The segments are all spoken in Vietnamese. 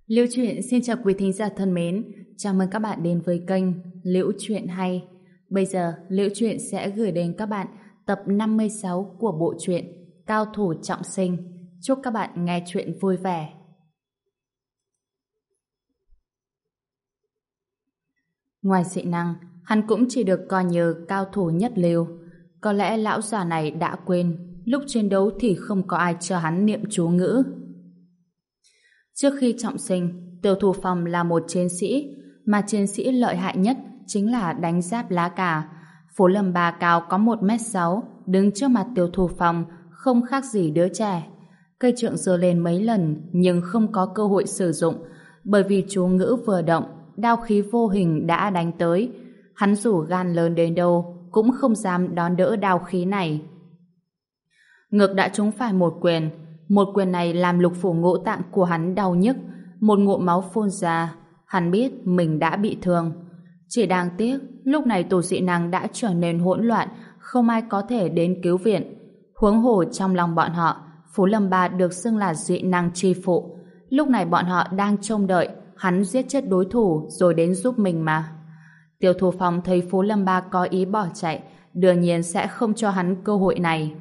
Liễu Chuyện xin chào quý thính giả thân mến, chào mừng các bạn đến với kênh Liễu Chuyện Hay. Bây giờ, Liễu Chuyện sẽ gửi đến các bạn tập 56 của bộ truyện Cao Thủ Trọng Sinh. Chúc các bạn nghe chuyện vui vẻ. Ngoài dị năng, hắn cũng chỉ được coi như cao thủ nhất lưu. Có lẽ lão già này đã quên, lúc chiến đấu thì không có ai cho hắn niệm chú ngữ. Trước khi trọng sinh, Tiêu Thu Phong là một chiến sĩ, mà chiến sĩ lợi hại nhất chính là đánh giáp lá cà. Phố Lâm Ba cao có 1m6, đứng trước mặt Tiêu Thu Phong không khác gì đứa trẻ. Cây trượng giơ lên mấy lần nhưng không có cơ hội sử dụng, bởi vì chú ngữ vừa động, đao khí vô hình đã đánh tới. Hắn dù gan lớn đến đâu cũng không dám đón đỡ đao khí này. Ngực đã trúng phải một quyền này làm lục phủ ngũ tạng của hắn đau nhức, một ngụm máu phun ra. Hắn biết mình đã bị thương. Chỉ đáng tiếc, lúc này tổ dị năng đã trở nên hỗn loạn, không ai có thể đến cứu viện. Huống hồ trong lòng bọn họ, Phú Lâm Ba được xưng là dị năng chi phụ. Lúc này bọn họ đang trông đợi hắn giết chết đối thủ rồi đến giúp mình mà. Tiêu Thu Phong thấy Phú Lâm Ba có ý bỏ chạy, đương nhiên sẽ không cho hắn cơ hội này.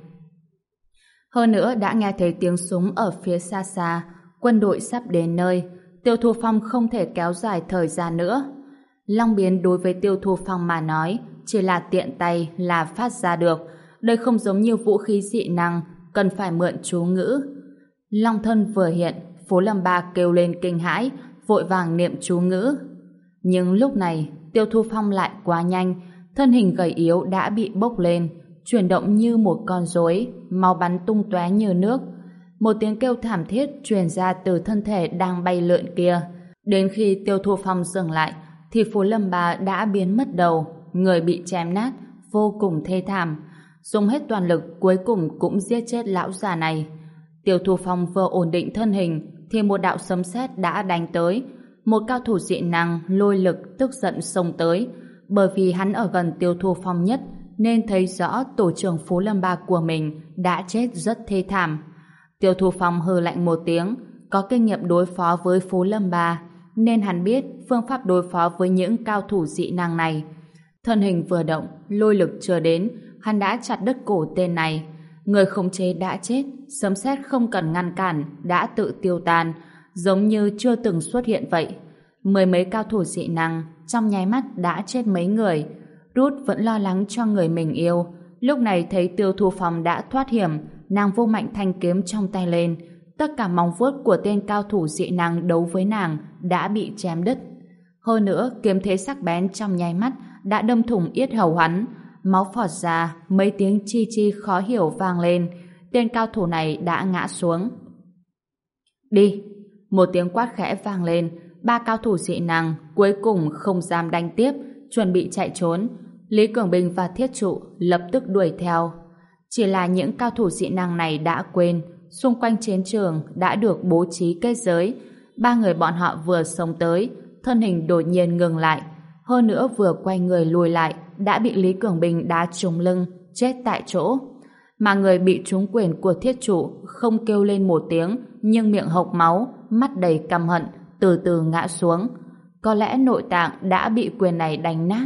Hơn nữa đã nghe thấy tiếng súng ở phía xa xa, quân đội sắp đến nơi. Tiêu Thu Phong không thể kéo dài thời gian nữa. Long biến đối với Tiêu Thu Phong mà nói chỉ là tiện tay là phát ra được. Đây không giống như vũ khí dị năng, cần phải mượn chú ngữ. Long thân vừa hiện, Phố Lâm Ba kêu lên kinh hãi, vội vàng niệm chú ngữ. Nhưng lúc này Tiêu Thu Phong lại quá nhanh, thân hình gầy yếu đã bị bốc lên, chuyển động như một con rối, máu bắn tung tóe như nước. Một tiếng kêu thảm thiết truyền ra từ thân thể đang bay lượn kia. Đến khi Tiêu Thu Phong dừng lại, thì Phú Lâm Ba đã biến mất đầu, người bị chém nát, vô cùng thê thảm. Dùng hết toàn lực cuối cùng cũng giết chết lão già này. Tiêu Thu Phong vừa ổn định thân hình, thì một đạo sấm sét đã đánh tới. Một cao thủ dị năng lôi lực tức giận xông tới. Bởi vì hắn ở gần Tiêu Thu Phong nhất, nên thấy rõ tổ trưởng Phú Lâm Ba của mình đã chết rất thê thảm. Tiêu Thu Phong hừ lạnh một tiếng, có kinh nghiệm đối phó với Phú Lâm Ba, nên hắn biết phương pháp đối phó với những cao thủ dị năng này. Thân hình vừa động, lôi lực chưa đến, hắn đã chặt đứt cổ tên này. Người khống chế đã chết, sấm sét không cần ngăn cản, đã tự tiêu tan, giống như chưa từng xuất hiện vậy. Mười mấy cao thủ dị năng trong nháy mắt đã chết mấy người. Ruth vẫn lo lắng cho người mình yêu. Lúc này thấy Tiêu Thu Phong đã thoát hiểm, nàng vung mạnh thanh kiếm trong tay lên. Tất cả móng vuốt của tên cao thủ dị năng đấu với nàng đã bị chém đứt. Hơn nữa, kiếm thế sắc bén trong nháy mắt đã đâm thủng yết hầu hắn. Máu phọt ra, mấy tiếng chi chi khó hiểu vang lên. Tên cao thủ này đã ngã xuống. Đi! Một tiếng quát khẽ vang lên. Ba cao thủ dị năng cuối cùng không dám đánh tiếp, chuẩn bị chạy trốn. Lý Cường Bình và Thiết Trụ lập tức đuổi theo. Chỉ là những cao thủ dị năng này đã quên, xung quanh chiến trường đã được bố trí kết giới. Ba người bọn họ vừa xông tới, thân hình đột nhiên ngừng lại. Hơn nữa vừa quay người lùi lại, đã bị Lý Cường Bình đá trúng lưng, chết tại chỗ. Mà người bị trúng quyền của Thiết Trụ không kêu lên một tiếng, nhưng miệng hộc máu, mắt đầy căm hận, từ từ ngã xuống. Có lẽ nội tạng đã bị quyền này đánh nát.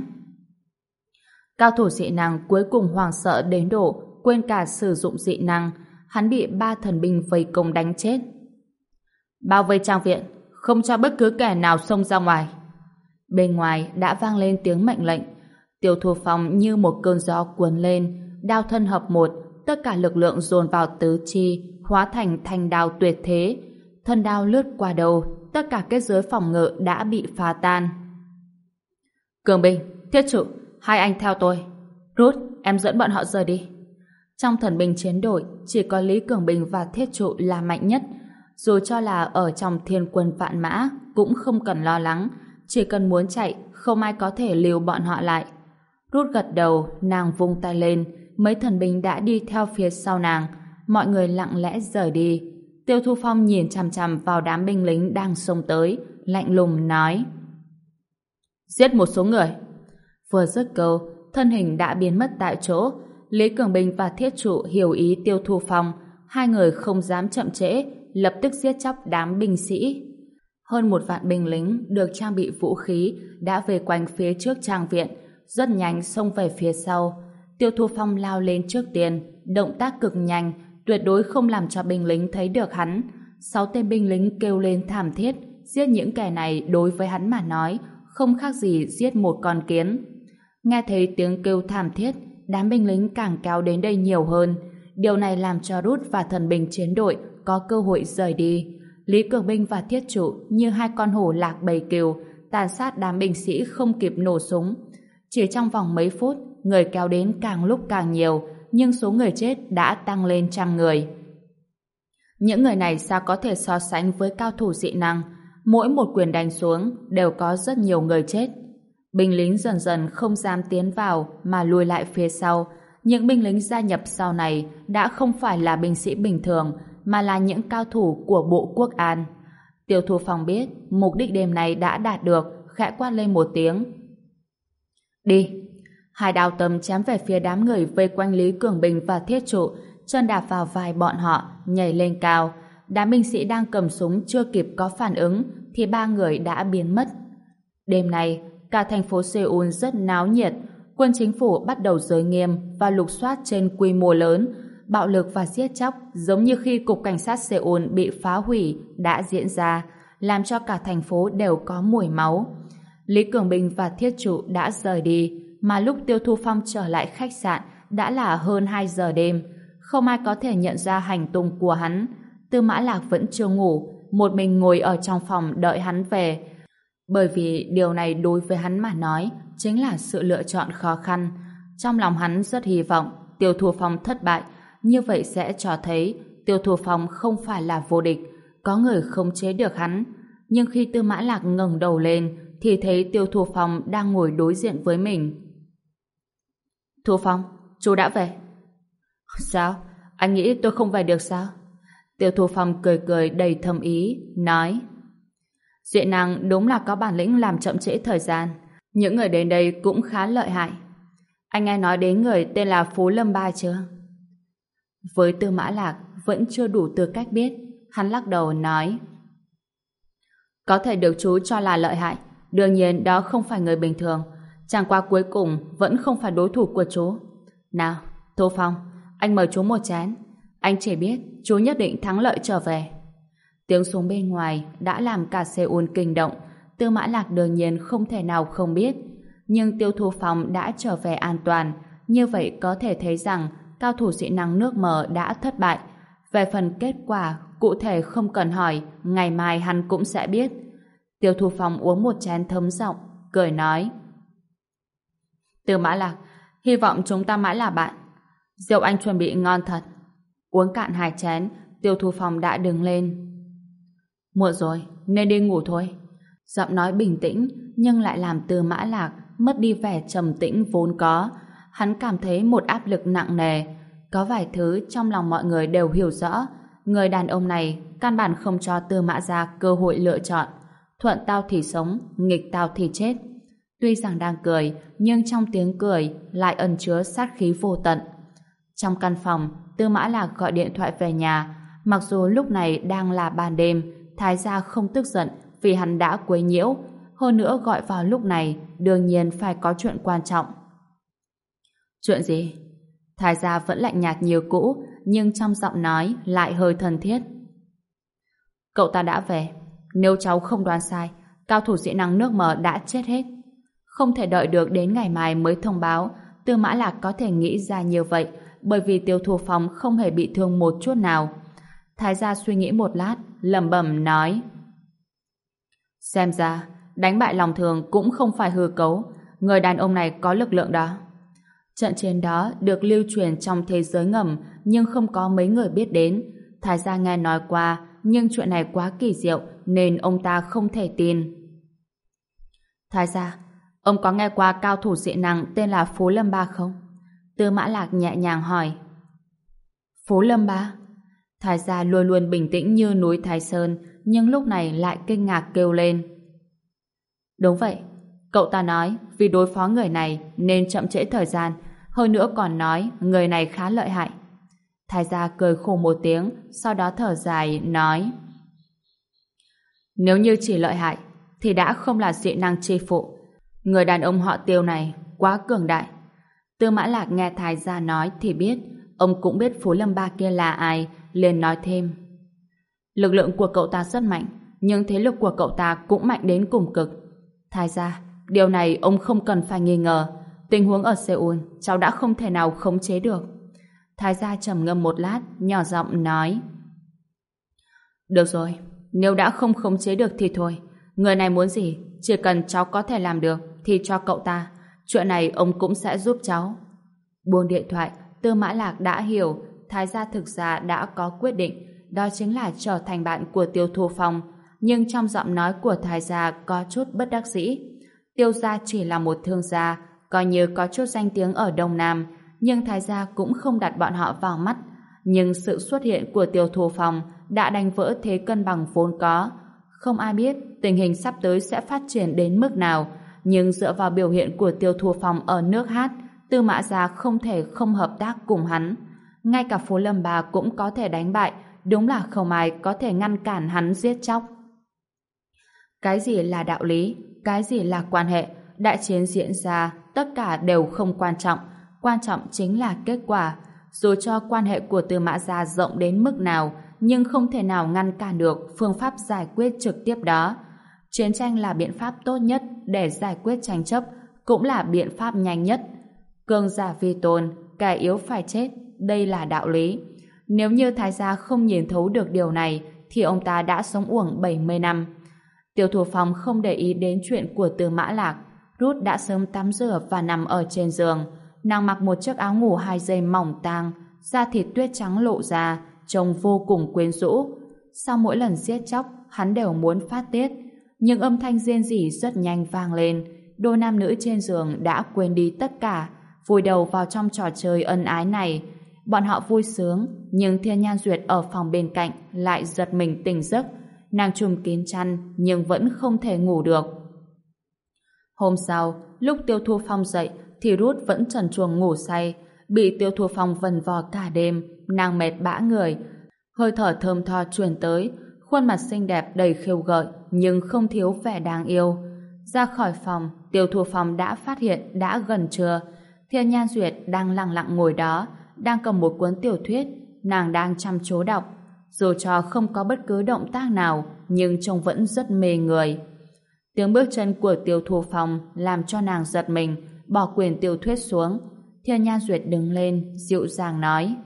Cao thủ dị năng cuối cùng hoảng sợ đến độ quên cả sử dụng dị năng. Hắn bị ba thần binh vây công đánh chết. Bao vây trang viện, không cho bất cứ kẻ nào xông ra ngoài. Bên ngoài đã vang lên tiếng mệnh lệnh. Tiêu Thu Phong như một cơn gió cuốn lên, đao thân hợp một, tất cả lực lượng dồn vào tứ chi, hóa thành thanh đao tuyệt thế. Thân đao lướt qua đầu, tất cả kết giới phòng ngự đã bị phá tan. Cường Bình, Thiết Trụ, hai anh theo tôi. Ruth, em dẫn bọn họ rời đi. Trong thần binh chiến đội, chỉ có Lý Cường Bình và Thiết Trụ là mạnh nhất. Dù cho là ở trong thiên quân vạn mã, cũng không cần lo lắng. Chỉ cần muốn chạy, không ai có thể lưu bọn họ lại. Ruth gật đầu, nàng vung tay lên. Mấy thần binh đã đi theo phía sau nàng. Mọi người lặng lẽ rời đi. Tiêu Thu Phong nhìn chằm chằm vào đám binh lính đang xông tới, lạnh lùng nói: giết một số người. Vừa dứt câu, thân hình đã biến mất tại chỗ. Lý Cường Bình và Thiết Trụ hiểu ý Tiêu Thu Phong, hai người không dám chậm trễ, lập tức giết chóc đám binh sĩ. Hơn 1 vạn binh lính được trang bị vũ khí đã về quanh phía trước trang viện, rất nhanh xông về phía sau. Tiêu Thu Phong lao lên trước tiên, động tác cực nhanh, tuyệt đối không làm cho binh lính thấy được hắn. 6 tên binh lính kêu lên thảm thiết, giết những kẻ này đối với hắn mà nói không khác gì giết một con kiến. Nghe thấy tiếng kêu thảm thiết, đám binh lính càng kéo đến đây nhiều hơn. Điều này làm cho Rút và thần binh chiến đội có cơ hội rời đi. Lý Cường Binh và Thiết Trụ như 2 con hổ lạc bầy cừu, tàn sát đám binh sĩ không kịp nổ súng. Chỉ trong vòng mấy phút, người kéo đến càng lúc càng nhiều, nhưng số người chết đã tăng lên 100 người. Những người này sao có thể so sánh với cao thủ dị năng? Mỗi một quyền đánh xuống đều có rất nhiều người chết. Binh lính dần dần không dám tiến vào mà lùi lại phía sau. Những binh lính gia nhập sau này đã không phải là binh sĩ bình thường, mà là những cao thủ của Bộ Quốc an. Tiêu Thu Phong biết mục đích đêm này đã đạt được, khẽ quát lên một tiếng. Đi! 2 đao tầm chém về phía đám người vây quanh Lý Cường Bình và Thiết Trụ, chân đạp vào vai bọn họ, nhảy lên cao. Đám binh sĩ đang cầm súng chưa kịp có phản ứng thì 3 người đã biến mất. Đêm nay, cả thành phố Seoul rất náo nhiệt. Quân chính phủ bắt đầu giới nghiêm và lục soát trên quy mô lớn. Bạo lực và giết chóc giống như khi cục cảnh sát Seoul bị phá hủy đã diễn ra, làm cho cả thành phố đều có mùi máu. Lý Cường Bình và Thiết Trụ đã rời đi, mà lúc Tiêu Thu Phong trở lại khách sạn đã là hơn 2 giờ đêm. Không ai có thể nhận ra hành tung của hắn. Tư Mã Lạc vẫn chưa ngủ, một mình ngồi ở trong phòng đợi hắn về. Bởi vì điều này đối với hắn mà nói chính là sự lựa chọn khó khăn. Trong lòng hắn rất hy vọng Tiêu Thu Phong thất bại, như vậy sẽ cho thấy Tiêu Thu Phong không phải là vô địch, có người khống chế được hắn. Nhưng khi Tư Mã Lạc ngẩng đầu lên thì thấy Tiêu Thu Phong đang ngồi đối diện với mình. Thu Phong, chú đã về. Sao? Anh nghĩ tôi không về được sao? Tiêu Thu Phong cười cười đầy thâm ý, nói: Diện Năng đúng là có bản lĩnh làm chậm trễ thời gian. Những người đến đây cũng khá lợi hại. Anh nghe nói đến người tên là Phú Lâm Ba chưa? Với Tư Mã Lạc vẫn chưa đủ tư cách biết, hắn lắc đầu nói: Có thể được chú cho là lợi hại, đương nhiên đó không phải người bình thường, chẳng qua cuối cùng vẫn không phải đối thủ của chú. Nào, Thu Phong, anh mời chú một chén. Anh chỉ biết chú nhất định thắng lợi trở về. Tiếng súng bên ngoài đã làm cả Seoul kinh động. Tư Mã Lạc đương nhiên không thể nào không biết. Nhưng Tiêu Thu Phong đã trở về an toàn. Như vậy có thể thấy rằng cao thủ dị năng nước Mờ đã thất bại. Về phần kết quả cụ thể không cần hỏi, ngày mai hắn cũng sẽ biết. Tiêu Thu Phong uống một chén thấm giọng, cười nói: Tư Mã Lạc, hy vọng chúng ta mãi là bạn. Rượu anh chuẩn bị ngon thật. Uống cạn 2 chén, Tiêu Thu Phong đã đứng lên. Muộn rồi, nên đi ngủ thôi. Giọng nói bình tĩnh nhưng lại làm Tư Mã Lạc mất đi vẻ trầm tĩnh vốn có. Hắn cảm thấy một áp lực nặng nề. Có vài thứ trong lòng mọi người đều hiểu rõ. Người đàn ông này căn bản không cho Tư Mã gia cơ hội lựa chọn. Thuận tao thì sống, nghịch tao thì chết. Tuy rằng đang cười, nhưng trong tiếng cười lại ẩn chứa sát khí vô tận. Trong căn phòng, Tư Mã Lạc gọi điện thoại về nhà. Mặc dù lúc này đang là ban đêm, Thái gia không tức giận vì hắn đã quấy nhiễu. Hơn nữa gọi vào lúc này đương nhiên phải có chuyện quan trọng. Chuyện gì? Thái gia vẫn lạnh nhạt như cũ, nhưng trong giọng nói lại hơi thân thiết. Cậu ta đã về. Nếu cháu không đoán sai, cao thủ dị năng nước Mờ đã chết hết. Không thể đợi được đến ngày mai mới thông báo. Tư Mã Lạc có thể nghĩ ra như vậy bởi vì Tiêu Thu Phong không hề bị thương một chút nào. Thái gia suy nghĩ một lát, lẩm bẩm nói: Xem ra đánh bại lòng thường cũng không phải hư cấu. Người đàn ông này có lực lượng đó. Trận chiến đó được lưu truyền trong thế giới ngầm, nhưng không có mấy người biết đến. Thái gia nghe nói qua, nhưng chuyện này quá kỳ diệu nên ông ta không thể tin. Thái gia, ông có nghe qua cao thủ dị năng tên là Phú Lâm Ba không? Tư Mã Lạc nhẹ nhàng hỏi. Phú Lâm Ba? Thái gia luôn luôn bình tĩnh như núi Thái Sơn, nhưng lúc này lại kinh ngạc kêu lên. Đúng vậy, cậu ta nói vì đối phó người này nên chậm trễ thời gian, hơn nữa còn nói người này khá lợi hại. Thái gia cười khổ một tiếng, sau đó thở dài nói: Nếu như chỉ lợi hại, thì đã không là dị năng chi phụ. Người đàn ông họ Tiêu này quá cường đại. Tư Mã Lạc nghe Thái gia nói thì biết, ông cũng biết Phú Lâm Ba kia là ai, liền nói thêm. Lực lượng của cậu ta rất mạnh, nhưng thế lực của cậu ta cũng mạnh đến cùng cực. Thái gia, điều này ông không cần phải nghi ngờ. Tình huống ở Seoul, cháu đã không thể nào khống chế được. Thái gia trầm ngâm một lát, nhỏ giọng nói. Được rồi, nếu đã không khống chế được thì thôi. Người này muốn gì, chỉ cần cháu có thể làm được thì cho cậu ta. Chuyện này ông cũng sẽ giúp cháu. Buông điện thoại, Tư Mã Lạc đã hiểu Thái gia thực ra đã có quyết định, đó chính là trở thành bạn của Tiêu Thu Phong. Nhưng trong giọng nói của Thái gia có chút bất đắc dĩ. Tiêu gia chỉ là một thương gia, coi như có chút danh tiếng ở Đông Nam, nhưng Thái gia cũng không đặt bọn họ vào mắt. Nhưng sự xuất hiện của Tiêu Thu Phong đã đánh vỡ thế cân bằng vốn có. Không ai biết tình hình sắp tới sẽ phát triển đến mức nào, nhưng dựa vào biểu hiện của Tiêu Thu Phong ở nước hát, Tư Mã gia không thể không hợp tác cùng hắn. Ngay cả Phú Lâm Ba cũng có thể đánh bại, đúng là không ai có thể ngăn cản hắn giết chóc. Cái gì là đạo lý, cái gì là quan hệ, đại chiến diễn ra, tất cả đều không quan trọng chính là kết quả. Dù cho quan hệ của Tư Mã gia rộng đến mức nào, nhưng không thể nào ngăn cản được phương pháp giải quyết trực tiếp đó. Chiến tranh là biện pháp tốt nhất để giải quyết tranh chấp, cũng là biện pháp nhanh nhất. Cường giả vi tôn, kẻ yếu phải chết, đây là đạo lý. Nếu như Thái gia không nhìn thấu được điều này, thì ông ta đã sống uổng 70 năm. Tiêu Thu Phong không để ý đến chuyện của Tư Mã Lạc. Ruth đã sớm tắm rửa và nằm ở trên giường. Nàng mặc một chiếc áo ngủ 2 dây mỏng tang, da thịt tuyết trắng lộ ra, trông vô cùng quyến rũ. Sau mỗi lần giết chóc, hắn đều muốn phát tiết. Nhưng âm thanh rên rỉ rất nhanh vang lên. Đôi nam nữ trên giường đã quên đi tất cả, vùi đầu vào trong trò chơi ân ái này. Bọn họ vui sướng, nhưng Thiên Nhan Duyệt ở phòng bên cạnh lại giật mình tỉnh giấc. Nàng trùm kín chăn nhưng vẫn không thể ngủ được. Hôm sau, lúc Tiêu Thu Phong dậy thì Ruth vẫn trần truồng ngủ say. Bị Tiêu Thu Phong vần vò cả đêm, nàng mệt bã người. Hơi thở thơm tho truyền tới, khuôn mặt xinh đẹp đầy khiêu gợi nhưng không thiếu vẻ đáng yêu. Ra khỏi phòng, Tiêu Thu Phong đã phát hiện đã gần trưa. Thiên Nhan Duyệt đang lặng lặng ngồi đó, đang cầm một cuốn tiểu thuyết, nàng đang chăm chú đọc. Dù cho không có bất cứ động tác nào, nhưng trông vẫn rất mê người. Tiếng bước chân của Tiêu Thu Phong làm cho nàng giật mình, bỏ quyển tiểu thuyết xuống. Thiên Nhan Duyệt đứng lên, dịu dàng nói.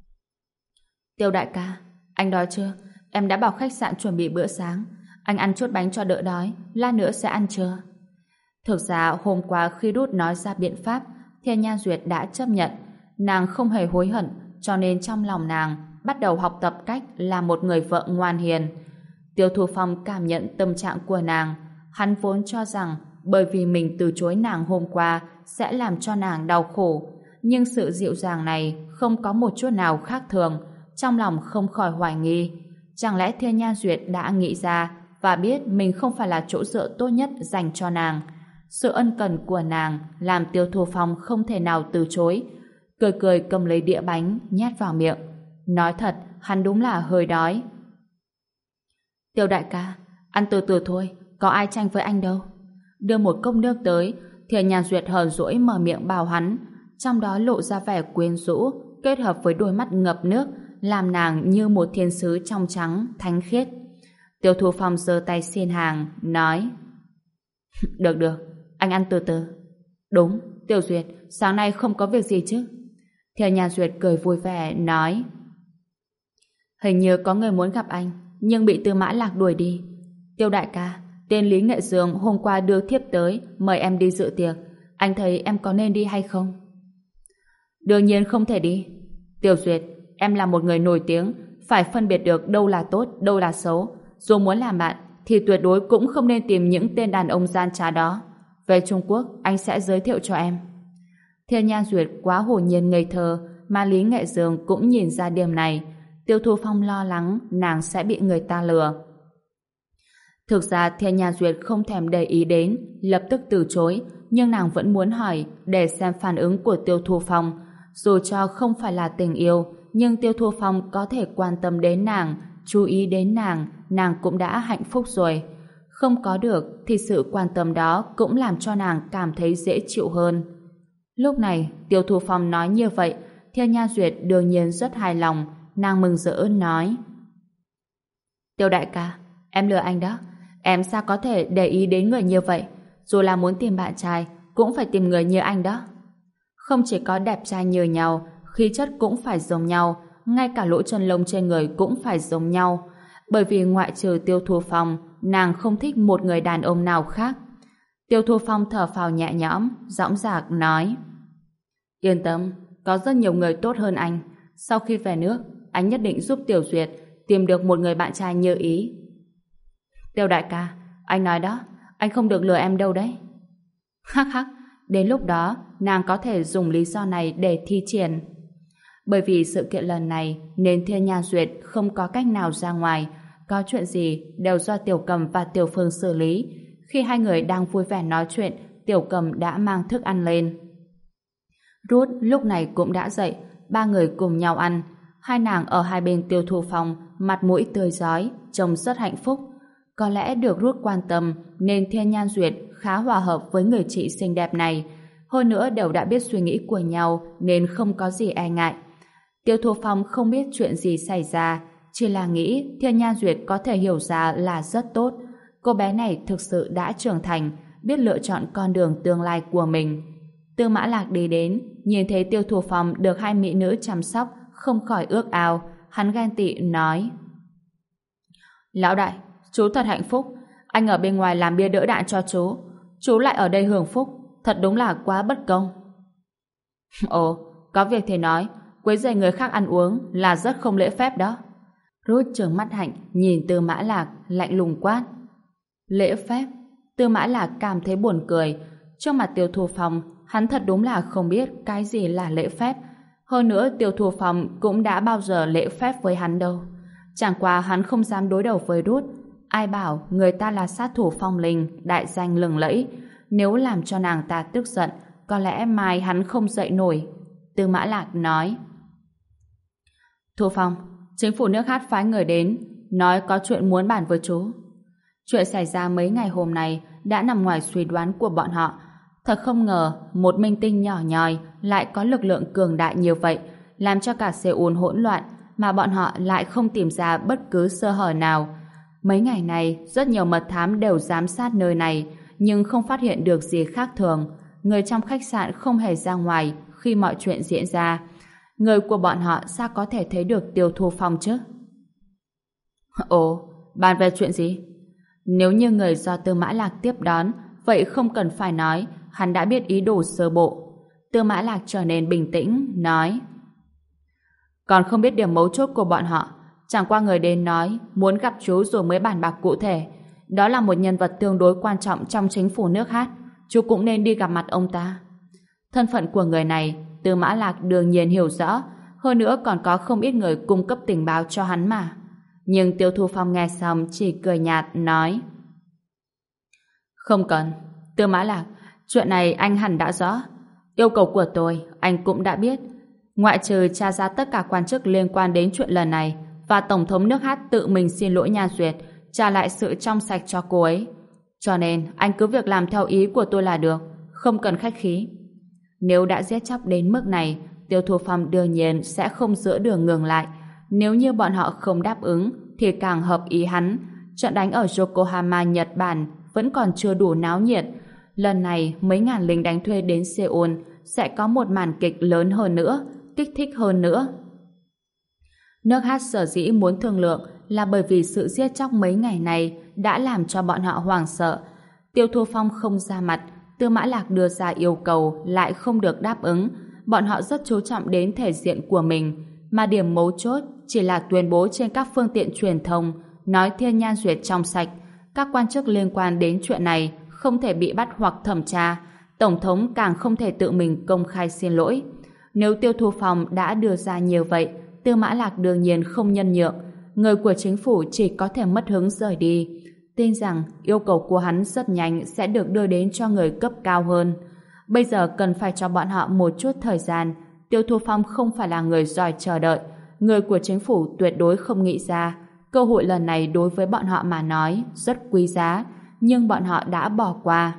Tiêu đại ca, anh đói chưa? Em đã bảo khách sạn chuẩn bị bữa sáng. Anh ăn chút bánh cho đỡ đói, lát nữa sẽ ăn trưa. Thực ra hôm qua khi Ruth nói ra biện pháp, Thiên Nhan Duyệt đã chấp nhận. Nàng không hề hối hận, cho nên trong lòng nàng bắt đầu học tập cách làm một người vợ ngoan hiền. Tiêu Thu Phong cảm nhận tâm trạng của nàng. Hắn vốn cho rằng bởi vì mình từ chối nàng hôm qua sẽ làm cho nàng đau khổ. Nhưng sự dịu dàng này không có một chút nào khác thường. Trong lòng không khỏi hoài nghi. Chẳng lẽ Thiên Nhan Duyệt đã nghĩ ra và biết mình không phải là chỗ dựa tốt nhất dành cho nàng. Sự ân cần của nàng làm Tiêu Thu Phong không thể nào từ chối. Cười cười cầm lấy đĩa bánh nhét vào miệng. Nói thật, hắn đúng là hơi đói. Tiêu đại ca, ăn từ từ thôi, có ai tranh với anh đâu. Đưa một cốc nước tới, Thiên Nhan Duyệt hờn dỗi mở miệng bảo hắn, trong đó lộ ra vẻ quyến rũ, kết hợp với đôi mắt ngập nước, làm nàng như một thiên sứ trong trắng, thánh khiết. Tiêu Thu Phong giơ tay xin hàng, nói: Được được, anh ăn từ từ. Đúng, Tiêu Duyệt, sáng nay không có việc gì chứ? Thiên Nhan Duyệt cười vui vẻ, nói: Hình như có người muốn gặp anh, nhưng bị Tư Mã Lạc đuổi đi. Tiêu đại ca, tên Lý Nghệ Dương hôm qua đưa thiếp tới, mời em đi dự tiệc. Anh thấy em có nên đi hay không? Đương nhiên không thể đi. Tiêu Duyệt, em là một người nổi tiếng, phải phân biệt được đâu là tốt, đâu là xấu. Dù muốn làm bạn, thì tuyệt đối cũng không nên tìm những tên đàn ông gian trá đó. Về Trung Quốc, anh sẽ giới thiệu cho em. Thiên Nhan Duyệt quá hồn nhiên ngây thơ, mà Lý Nghệ Dương cũng nhìn ra điểm này. Tiêu Thu Phong lo lắng nàng sẽ bị người ta lừa. Thực ra Thiên Nhan Duyệt không thèm để ý đến, lập tức từ chối, nhưng nàng vẫn muốn hỏi để xem phản ứng của Tiêu Thu Phong. Dù cho không phải là tình yêu, nhưng Tiêu Thu Phong có thể quan tâm đến nàng, chú ý đến nàng cũng đã hạnh phúc rồi. Không có được thì sự quan tâm đó cũng làm cho nàng cảm thấy dễ chịu hơn. Lúc này, Tiêu Thu Phong nói như vậy, Thiên Nha Duyệt đương nhiên rất hài lòng, nàng mừng rỡ nói: Tiêu đại ca, em lừa anh đó. Em sao có thể để ý đến người như vậy? Dù là muốn tìm bạn trai, cũng phải tìm người như anh đó. Không chỉ có đẹp trai như nhau, khí chất cũng phải giống nhau, ngay cả lỗ chân lông trên người cũng phải giống nhau. Bởi vì ngoại trừ Tiêu Thu Phong, nàng không thích một người đàn ông nào khác. Tiêu Thu Phong thở phào nhẹ nhõm, dõng dạc nói: Yên tâm, có rất nhiều người tốt hơn anh. Sau khi về nước, anh nhất định giúp Tiểu Duyệt tìm được một người bạn trai như ý. Tiêu đại ca, anh nói đó, anh không được lừa em đâu đấy. Hắc hắc, đến lúc đó nàng có thể dùng lý do này để thi triển. Bởi vì sự kiện lần này nên Thiên Nha Duyệt không có cách nào ra ngoài, có chuyện gì đều do Tiểu Cầm và Tiểu Phương xử lý. Khi hai người đang vui vẻ nói chuyện, Tiểu Cầm đã mang thức ăn lên. Ruth lúc này cũng đã dậy, ba người cùng nhau ăn. Hai nàng ở hai bên Tiêu Thu Phong, mặt mũi tươi rói, trông rất hạnh phúc. Có lẽ được Ruth quan tâm nên Thiên Nhan Duyệt khá hòa hợp với người chị xinh đẹp này. Hơn nữa đều đã biết suy nghĩ của nhau nên không có gì e ngại. Tiêu Thu Phong không biết chuyện gì xảy ra, chỉ là nghĩ Thiên Nhan Duyệt có thể hiểu ra là rất tốt. Cô bé này thực sự đã trưởng thành, biết lựa chọn con đường tương lai của mình. Tư Mã Lạc đi đến, nhìn thấy Tiêu Thu Phong được hai mỹ nữ chăm sóc, không khỏi ước ao. Hắn ghen tị nói: Lão đại, chú thật hạnh phúc. Anh ở bên ngoài làm bia đỡ đạn cho chú lại ở đây hưởng phúc, thật đúng là quá bất công. Ồ, có việc thì nói, quấy rầy người khác ăn uống là rất không lễ phép đó. Ruth trừng mắt hạnh nhìn Tư Mã Lạc, lạnh lùng quát: Lễ phép? Tư Mã Lạc cảm thấy buồn cười. Trước mặt Tiêu Thu Phong, hắn thật đúng là không biết cái gì là lễ phép. Hơn nữa Tiêu Thu Phong cũng đã bao giờ lễ phép với hắn đâu. Chẳng qua hắn không dám đối đầu với Ruth. Ai bảo người ta là sát thủ phong linh, đại danh lừng lẫy. Nếu làm cho nàng ta tức giận, có lẽ mai hắn không dậy nổi. Tư Mã Lạc nói: Thu Phong, chính phủ nước Hát phái người đến, nói có chuyện muốn bàn với chú. Chuyện xảy ra mấy ngày hôm nay đã nằm ngoài suy đoán của bọn họ. Thật không ngờ một minh tinh nhỏ nhoi lại có lực lượng cường đại như vậy, làm cho cả Seoul hỗn loạn mà bọn họ lại không tìm ra bất cứ sơ hở nào. Mấy ngày này rất nhiều mật thám đều giám sát nơi này, nhưng không phát hiện được gì khác thường. Người trong khách sạn không hề ra ngoài khi mọi chuyện diễn ra. Người của bọn họ sao có thể thấy được Tiêu Thu Phong chứ? Ồ, bàn về chuyện gì? Nếu như người do Tư Mã Lạc tiếp đón, vậy không cần phải nói, hắn đã biết ý đồ sơ bộ. Tư Mã Lạc trở nên bình tĩnh, nói: Còn không biết điểm mấu chốt của bọn họ, chẳng qua người đến nói muốn gặp chú rồi mới bàn bạc cụ thể. Đó là một nhân vật tương đối quan trọng trong chính phủ nước Hát, chú cũng nên đi gặp mặt ông ta. Thân phận của người này, Tư Mã Lạc đương nhiên hiểu rõ, hơn nữa còn có không ít người cung cấp tình báo cho hắn mà. Nhưng Tiêu Thu Phong nghe xong chỉ cười nhạt, nói: Không cần, Tư Mã Lạc, chuyện này anh hẳn đã rõ. Yêu cầu của tôi, anh cũng đã biết. Ngoại trừ tra ra tất cả quan chức liên quan đến chuyện lần này và Tổng thống nước Hát tự mình xin lỗi Nha Duyệt, trả lại sự trong sạch cho cô ấy. Cho nên, anh cứ việc làm theo ý của tôi là được, không cần khách khí. Nếu đã giết chóc đến mức này, Tiêu Thu Phong đương nhiên sẽ không giữa đường ngừng lại. Nếu như bọn họ không đáp ứng, thì càng hợp ý hắn. Trận đánh ở Yokohama, Nhật Bản vẫn còn chưa đủ náo nhiệt. Lần này, mấy ngàn lính đánh thuê đến Seoul sẽ có một màn kịch lớn hơn nữa, kích thích hơn nữa. Nước Hát sở dĩ muốn thương lượng là bởi vì sự giết chóc mấy ngày này đã làm cho bọn họ hoảng sợ. Tiêu Thu Phong không ra mặt, Tư Mã Lạc đưa ra yêu cầu lại không được đáp ứng. Bọn họ rất chú trọng đến thể diện của mình, mà điểm mấu chốt chỉ là tuyên bố trên các phương tiện truyền thông nói Thiên Nhan Duyệt trong sạch. Các quan chức liên quan đến chuyện này không thể bị bắt hoặc thẩm tra. Tổng thống càng không thể tự mình công khai xin lỗi. Nếu Tiêu Thu Phong đã đưa ra như vậy, Tư Mã Lạc đương nhiên không nhân nhượng. Người của chính phủ chỉ có thể mất hứng rời đi. Tin rằng yêu cầu của hắn rất nhanh sẽ được đưa đến cho người cấp cao hơn. Bây giờ cần phải cho bọn họ một chút thời gian. Tiêu Thu Phong không phải là người giỏi chờ đợi. Người của chính phủ tuyệt đối không nghĩ ra Cơ hội lần này đối với bọn họ mà nói rất quý giá, nhưng bọn họ đã bỏ qua.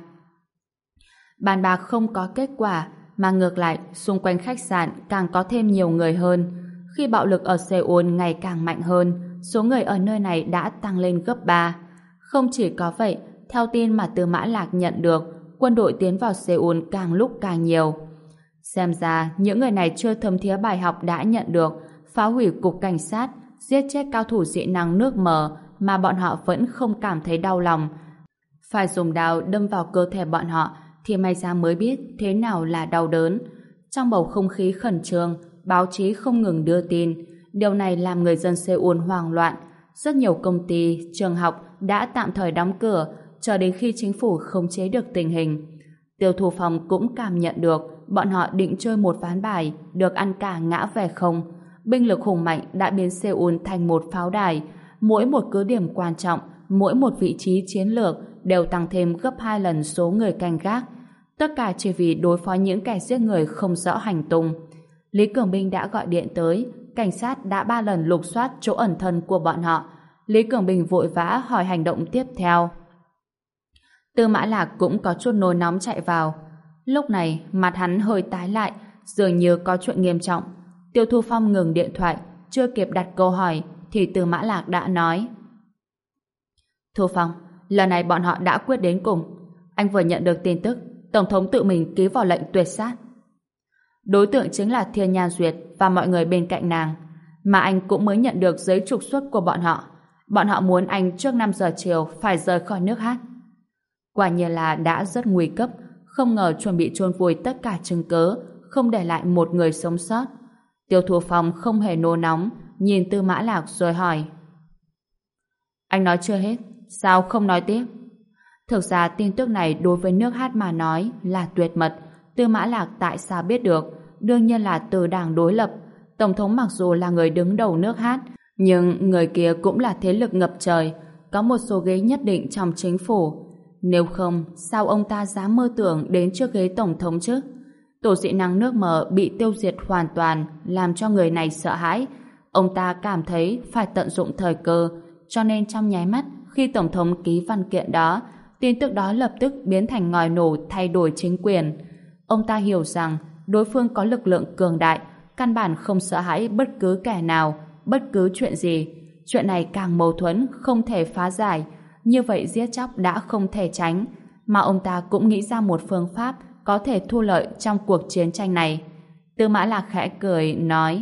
Bàn bạc không có kết quả, mà ngược lại xung quanh khách sạn càng có thêm nhiều người hơn. Khi bạo lực ở Seoul ngày càng mạnh hơn, số người ở nơi này đã tăng lên gấp 3. Không chỉ có vậy, theo tin mà Tư Mã Lạc nhận được, quân đội tiến vào Seoul càng lúc càng nhiều. Xem ra, những người này chưa thấm thía bài học đã nhận được, phá hủy cục cảnh sát, giết chết cao thủ dị năng nước mờ mà bọn họ vẫn không cảm thấy đau lòng. Phải dùng đao đâm vào cơ thể bọn họ thì may ra mới biết thế nào là đau đớn. Trong bầu không khí khẩn trương, báo chí không ngừng đưa tin. Điều này làm người dân Seoul hoang loạn. Rất nhiều công ty, trường học đã tạm thời đóng cửa chờ đến khi chính phủ khống chế được tình hình. Tiêu Thu Phong cũng cảm nhận được bọn họ định chơi một ván bài được ăn cả ngã về không. Binh lực hùng mạnh đã biến Seoul thành một pháo đài. Mỗi một cứ điểm quan trọng, mỗi một vị trí chiến lược đều tăng thêm gấp 2 lần số người canh gác. Tất cả chỉ vì đối phó những kẻ giết người không rõ hành tung. Lý Cường Bình đã gọi điện tới, cảnh sát đã 3 lần lục soát chỗ ẩn thân của bọn họ. Lý Cường Bình vội vã hỏi hành động tiếp theo. Tư Mã Lạc cũng có chút nôn nóng chạy vào. Lúc này, mặt hắn hơi tái lại, dường như có chuyện nghiêm trọng. Tiêu Thu Phong ngừng điện thoại, chưa kịp đặt câu hỏi, thì Tư Mã Lạc đã nói. Thu Phong, lần này bọn họ đã quyết đến cùng. Anh vừa nhận được tin tức, Tổng thống tự mình ký vào lệnh tuyệt sát. Đối tượng chính là Thiên Nhan Duyệt và mọi người bên cạnh nàng, mà anh cũng mới nhận được giấy trục xuất của bọn họ. Bọn họ muốn anh trước 5 giờ chiều phải rời khỏi nước Hát. Quả nhiên là đã rất nguy cấp, không ngờ chuẩn bị chôn vùi tất cả chứng cớ, không để lại một người sống sót. Tiêu Thu Phong không hề nôn nóng, nhìn Tư Mã Lạc rồi hỏi. Anh nói chưa hết, sao không nói tiếp? Thực ra tin tức này đối với nước Hát mà nói là tuyệt mật. Tư Mã Lạc tại sao biết được? Đương nhiên là từ đảng đối lập. Tổng thống mặc dù là người đứng đầu nước Hát, nhưng người kia cũng là thế lực ngập trời, có một số ghế nhất định trong chính phủ. Nếu không, sao ông ta dám mơ tưởng đến trước ghế tổng thống chứ? Tổ dị năng nước mờ bị tiêu diệt hoàn toàn, làm cho người này sợ hãi. Ông ta cảm thấy phải tận dụng thời cơ, cho nên trong nháy mắt khi tổng thống ký văn kiện đó, tin tức đó lập tức biến thành ngòi nổ thay đổi chính quyền. Ông ta hiểu rằng đối phương có lực lượng cường đại, căn bản không sợ hãi bất cứ kẻ nào, bất cứ chuyện gì. Chuyện này càng mâu thuẫn, không thể phá giải. Như vậy giết chóc đã không thể tránh, mà ông ta cũng nghĩ ra một phương pháp có thể thu lợi trong cuộc chiến tranh này. Tư Mã Lạc khẽ cười, nói.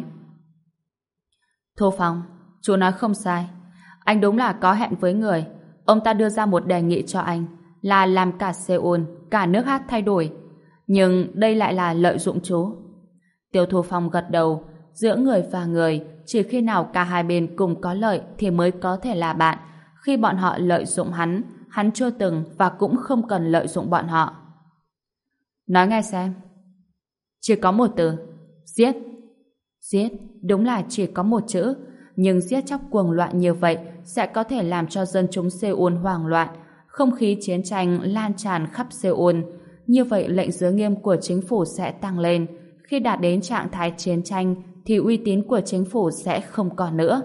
Thu Phong, chú nói không sai. Anh đúng là có hẹn với người. Ông ta đưa ra một đề nghị cho anh là làm cả Seoul, cả nước Hát thay đổi. Nhưng đây lại là lợi dụng chú. Tiêu Thu Phong gật đầu. Giữa người và người, chỉ khi nào cả hai bên cùng có lợi thì mới có thể là bạn. Khi bọn họ lợi dụng hắn chưa từng và cũng không cần lợi dụng bọn họ. Nói nghe xem. Chỉ có một từ. Giết. Giết, đúng là chỉ có một chữ. Nhưng giết chóc cuồng loạn như vậy sẽ có thể làm cho dân chúng Seoul hoảng loạn. Không khí chiến tranh lan tràn khắp Seoul. Như vậy lệnh giới nghiêm của chính phủ sẽ tăng lên. Khi đạt đến trạng thái chiến tranh thì uy tín của chính phủ sẽ không còn nữa.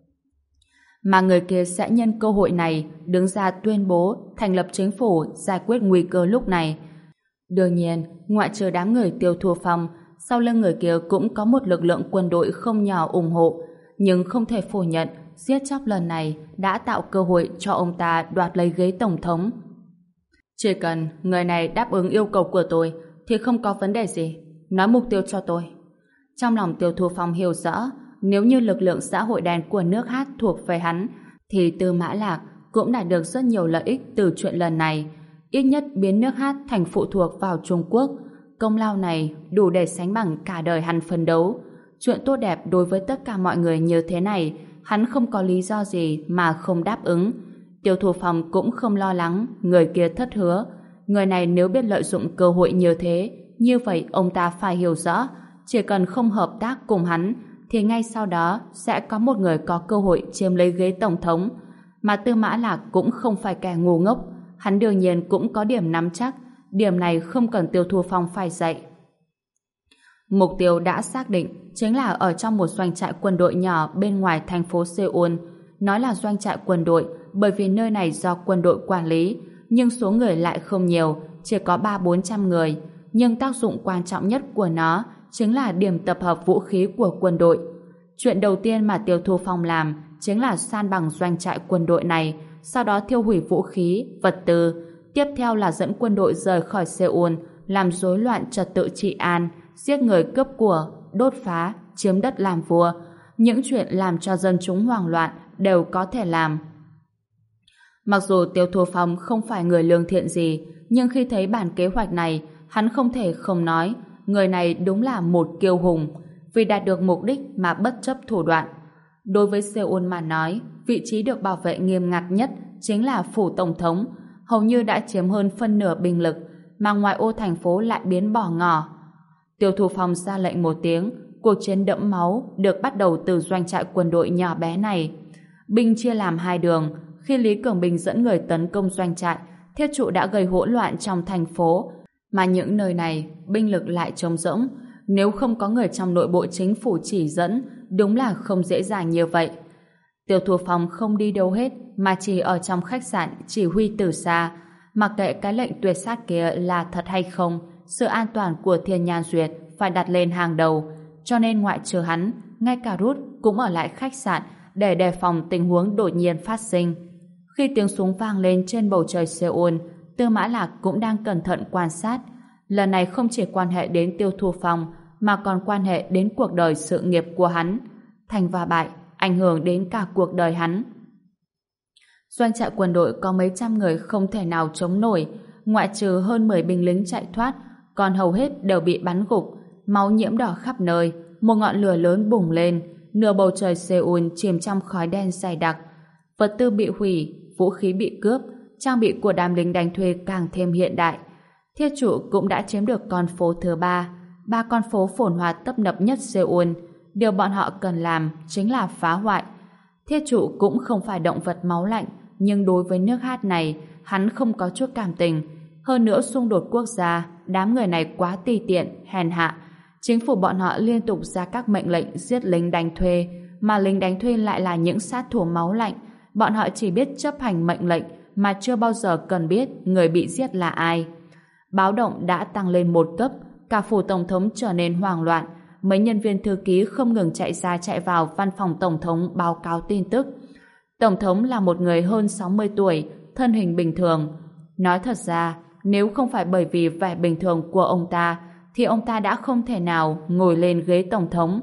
Mà người kia sẽ nhân cơ hội này đứng ra tuyên bố thành lập chính phủ giải quyết nguy cơ lúc này. Đương nhiên, ngoại trừ đám người Tiêu Thu Phong, sau lưng người kia cũng có một lực lượng quân đội không nhỏ ủng hộ, nhưng không thể phủ nhận giết chóc lần này đã tạo cơ hội cho ông ta đoạt lấy ghế tổng thống. Chỉ cần người này đáp ứng yêu cầu của tôi thì không có vấn đề gì. Nói mục tiêu cho tôi. Trong lòng Tiêu Thu Phong hiểu rõ, nếu như lực lượng xã hội đen của nước Hát thuộc về hắn, thì Tư Mã Lạc cũng đạt được rất nhiều lợi ích từ chuyện lần này. Ít nhất biến nước Hát thành phụ thuộc vào Trung Quốc. Công lao này đủ để sánh bằng cả đời hắn phấn đấu. Chuyện tốt đẹp đối với tất cả mọi người như thế này, hắn không có lý do gì mà không đáp ứng. Tiêu Thu Phong cũng không lo lắng người kia thất hứa. Người này nếu biết lợi dụng cơ hội như thế, như vậy ông ta phải hiểu rõ, chỉ cần không hợp tác cùng hắn thì ngay sau đó sẽ có một người có cơ hội chiếm lấy ghế tổng thống. Mà Tư Mã Lạc cũng không phải kẻ ngu ngốc, hắn đương nhiên cũng có điểm nắm chắc, điểm này không cần Tiêu Thu Phong phải dạy. Mục tiêu đã xác định chính là ở trong một doanh trại quân đội nhỏ bên ngoài thành phố Seoul. nói là doanh trại quân đội bởi vì nơi này do quân đội quản lý, nhưng số người lại không nhiều, chỉ có 300-400 người. Nhưng tác dụng quan trọng nhất của nó chính là điểm tập hợp vũ khí của quân đội. Chuyện đầu tiên mà Tiêu Thu Phong làm chính là san bằng doanh trại quân đội này, sau đó thiêu hủy vũ khí, vật tư. Tiếp theo là dẫn quân đội rời khỏi Seoul, làm rối loạn trật tự trị an, giết người cướp của, đốt phá, chiếm đất làm vua. Những chuyện làm cho dân chúng hoảng loạn đều có thể làm. Mặc dù Tiêu Thu Phong không phải người lương thiện gì, nhưng khi thấy bản kế hoạch này, hắn không thể không nói, người này đúng là một kiêu hùng, vì đạt được mục đích mà bất chấp thủ đoạn. Đối với Seoul mà nói, vị trí được bảo vệ nghiêm ngặt nhất chính là phủ tổng thống, hầu như đã chiếm hơn phân nửa binh lực, mà ngoại ô thành phố lại biến bỏ ngỏ. Tiêu Thu Phong ra lệnh một tiếng, cuộc chiến đẫm máu được bắt đầu từ doanh trại quân đội nhỏ bé này. Binh chia làm hai đường. Khi Lý Cường Bình dẫn người tấn công doanh trại, Thiết Trụ đã gây hỗn loạn trong thành phố, mà những nơi này binh lực lại trống rỗng. Nếu không có người trong nội bộ chính phủ chỉ dẫn, đúng là không dễ dàng như vậy. Tiêu Thu Phong không đi đâu hết, mà chỉ ở trong khách sạn chỉ huy từ xa. Mặc kệ cái lệnh tuyệt sát kia là thật hay không, sự an toàn của Thiên Nhan Duyệt phải đặt lên hàng đầu. Cho nên ngoại trừ hắn, ngay cả Rút cũng ở lại khách sạn để đề phòng tình huống đột nhiên phát sinh. Khi tiếng súng vang lên trên bầu trời Seoul, Tư Mã Lạc cũng đang cẩn thận quan sát. Lần này không chỉ quan hệ đến Tiêu Thu Phong, mà còn quan hệ đến cuộc đời sự nghiệp của hắn. Thành và bại ảnh hưởng đến cả cuộc đời hắn. Doanh trại quân đội có mấy trăm người không thể nào chống nổi, ngoại trừ hơn 10 binh lính chạy thoát, còn hầu hết đều bị bắn gục, máu nhiễm đỏ khắp nơi, một ngọn lửa lớn bùng lên, nửa bầu trời Seoul chìm trong khói đen dày đặc. Vật tư bị hủy, vũ khí bị cướp, trang bị của đám lính đánh thuê càng thêm hiện đại. Thiết Trụ cũng đã chiếm được con phố thứ ba con phố phồn hoa tấp nập nhất Seoul. Điều bọn họ cần làm chính là phá hoại. Thiết Trụ cũng không phải động vật máu lạnh, nhưng đối với nước Hát này, hắn không có chút cảm tình. Hơn nữa xung đột quốc gia, đám người này quá tùy tiện, hèn hạ. Chính phủ bọn họ liên tục ra các mệnh lệnh giết lính đánh thuê, mà lính đánh thuê lại là những sát thủ máu lạnh. Bọn họ chỉ biết chấp hành mệnh lệnh, mà chưa bao giờ cần biết người bị giết là ai. Báo động đã tăng lên một cấp, cả phủ tổng thống trở nên hoảng loạn. Mấy nhân viên thư ký không ngừng chạy ra chạy vào văn phòng tổng thống báo cáo tin tức. Tổng thống là một người hơn 60 tuổi, thân hình bình thường. Nói thật ra, nếu không phải bởi vì vẻ bình thường của ông ta, thì ông ta đã không thể nào ngồi lên ghế tổng thống.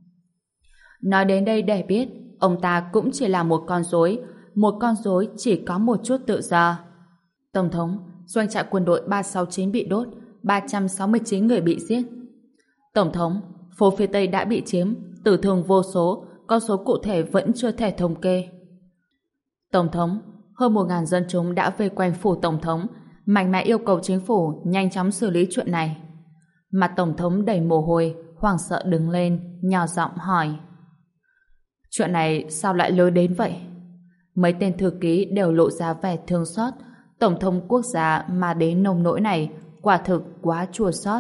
Nói đến đây để biết, ông ta cũng chỉ là một con rối chỉ có một chút tự do. Tổng thống, doanh trại quân đội 369 bị đốt, 369 người bị giết. Tổng thống, phố phía Tây đã bị chiếm, tử thương vô số, con số cụ thể vẫn chưa thể thống kê. Tổng thống, hơn 1.000 dân chúng đã vây quanh phủ tổng thống, mạnh mẽ yêu cầu chính phủ nhanh chóng xử lý chuyện này. Mặt tổng thống đầy mồ hôi, hoảng sợ đứng lên, nhỏ giọng hỏi. Chuyện này sao lại lớn đến vậy? Mấy tên thư ký đều lộ ra vẻ thương xót. Tổng thống quốc gia mà đến nông nỗi này quả thực quá chua xót.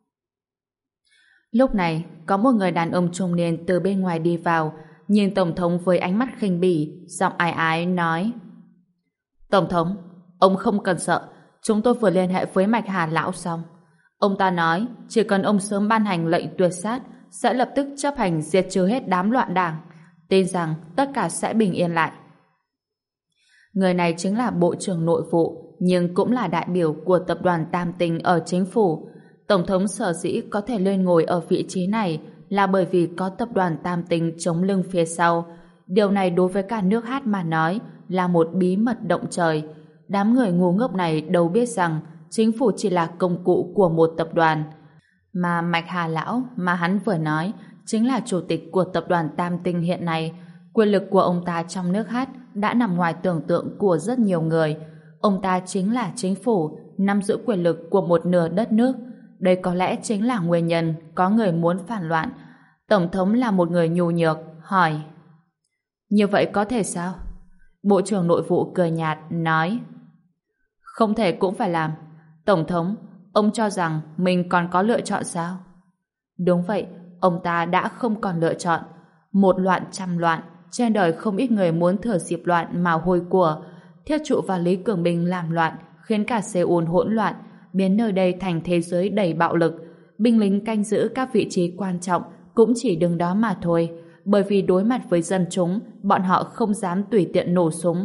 Lúc này, có một người đàn ông trung niên từ bên ngoài đi vào, nhìn tổng thống với ánh mắt khinh bỉ, giọng ái ái nói: Tổng thống, ông không cần sợ, chúng tôi vừa liên hệ với Mạch Hà lão xong. Ông ta nói chỉ cần ông sớm ban hành lệnh tuyệt sát, sẽ lập tức chấp hành diệt trừ hết đám loạn đảng, tin rằng tất cả sẽ bình yên lại. Người này chính là Bộ trưởng Nội vụ, nhưng cũng là đại biểu của tập đoàn Tam Tinh ở chính phủ. Tổng thống sở dĩ có thể lên ngồi ở vị trí này là bởi vì có tập đoàn Tam Tinh chống lưng phía sau. Điều này đối với cả nước Hát mà nói là một bí mật động trời. Đám người ngu ngốc này đâu biết rằng chính phủ chỉ là công cụ của một tập đoàn. Mà Mạch Hà lão mà hắn vừa nói chính là chủ tịch của tập đoàn Tam Tinh hiện nay. Quyền lực của ông ta trong nước Hát đã nằm ngoài tưởng tượng của rất nhiều người. Ông ta chính là chính phủ, nắm giữ quyền lực của một nửa đất nước. Đây có lẽ chính là nguyên nhân có người muốn phản loạn. Tổng thống là một người nhu nhược, hỏi: Như vậy có thể sao? Bộ trưởng Nội vụ cười nhạt, nói: Không thể cũng phải làm. Tổng thống, ông cho rằng mình còn có lựa chọn sao? Đúng vậy, ông ta đã không còn lựa chọn. Một loạn trăm loạn, trên đời không ít người muốn thừa dịp loạn mà hôi của. Thiết Trụ và Lý Cường Bình làm loạn, khiến cả Seoul hỗn loạn, biến nơi đây thành thế giới đầy bạo lực. Binh lính canh giữ các vị trí quan trọng cũng chỉ đứng đó mà thôi, bởi vì đối mặt với dân chúng, bọn họ không dám tùy tiện nổ súng.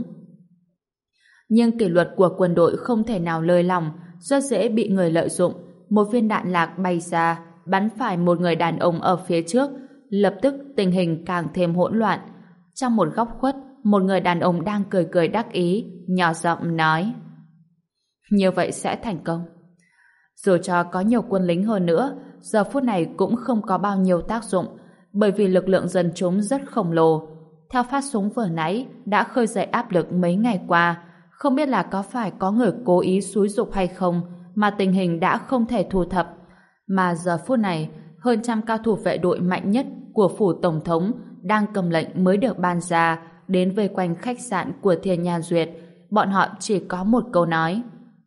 Nhưng kỷ luật của quân đội không thể nào lơi lỏng, rất dễ bị người lợi dụng. Một viên đạn lạc bay ra, bắn phải một người đàn ông ở phía trước, lập tức tình hình càng thêm hỗn loạn. Trong một góc khuất, một người đàn ông đang cười cười đắc ý, nhỏ giọng nói: như vậy sẽ thành công. Dù cho có nhiều quân lính hơn nữa, giờ phút này cũng không có bao nhiêu tác dụng, bởi vì lực lượng dân chúng rất khổng lồ. Theo phát súng vừa nãy đã khơi dậy áp lực mấy ngày qua, không biết là có phải có người cố ý xúi giục hay không mà tình hình đã không thể thu thập. Mà giờ phút này, hơn trăm cao thủ vệ đội mạnh nhất của phủ tổng thống đang cầm lệnh mới được ban ra đến vây quanh khách sạn của Thiên Nha Duyệt. Bọn họ chỉ có một câu nói: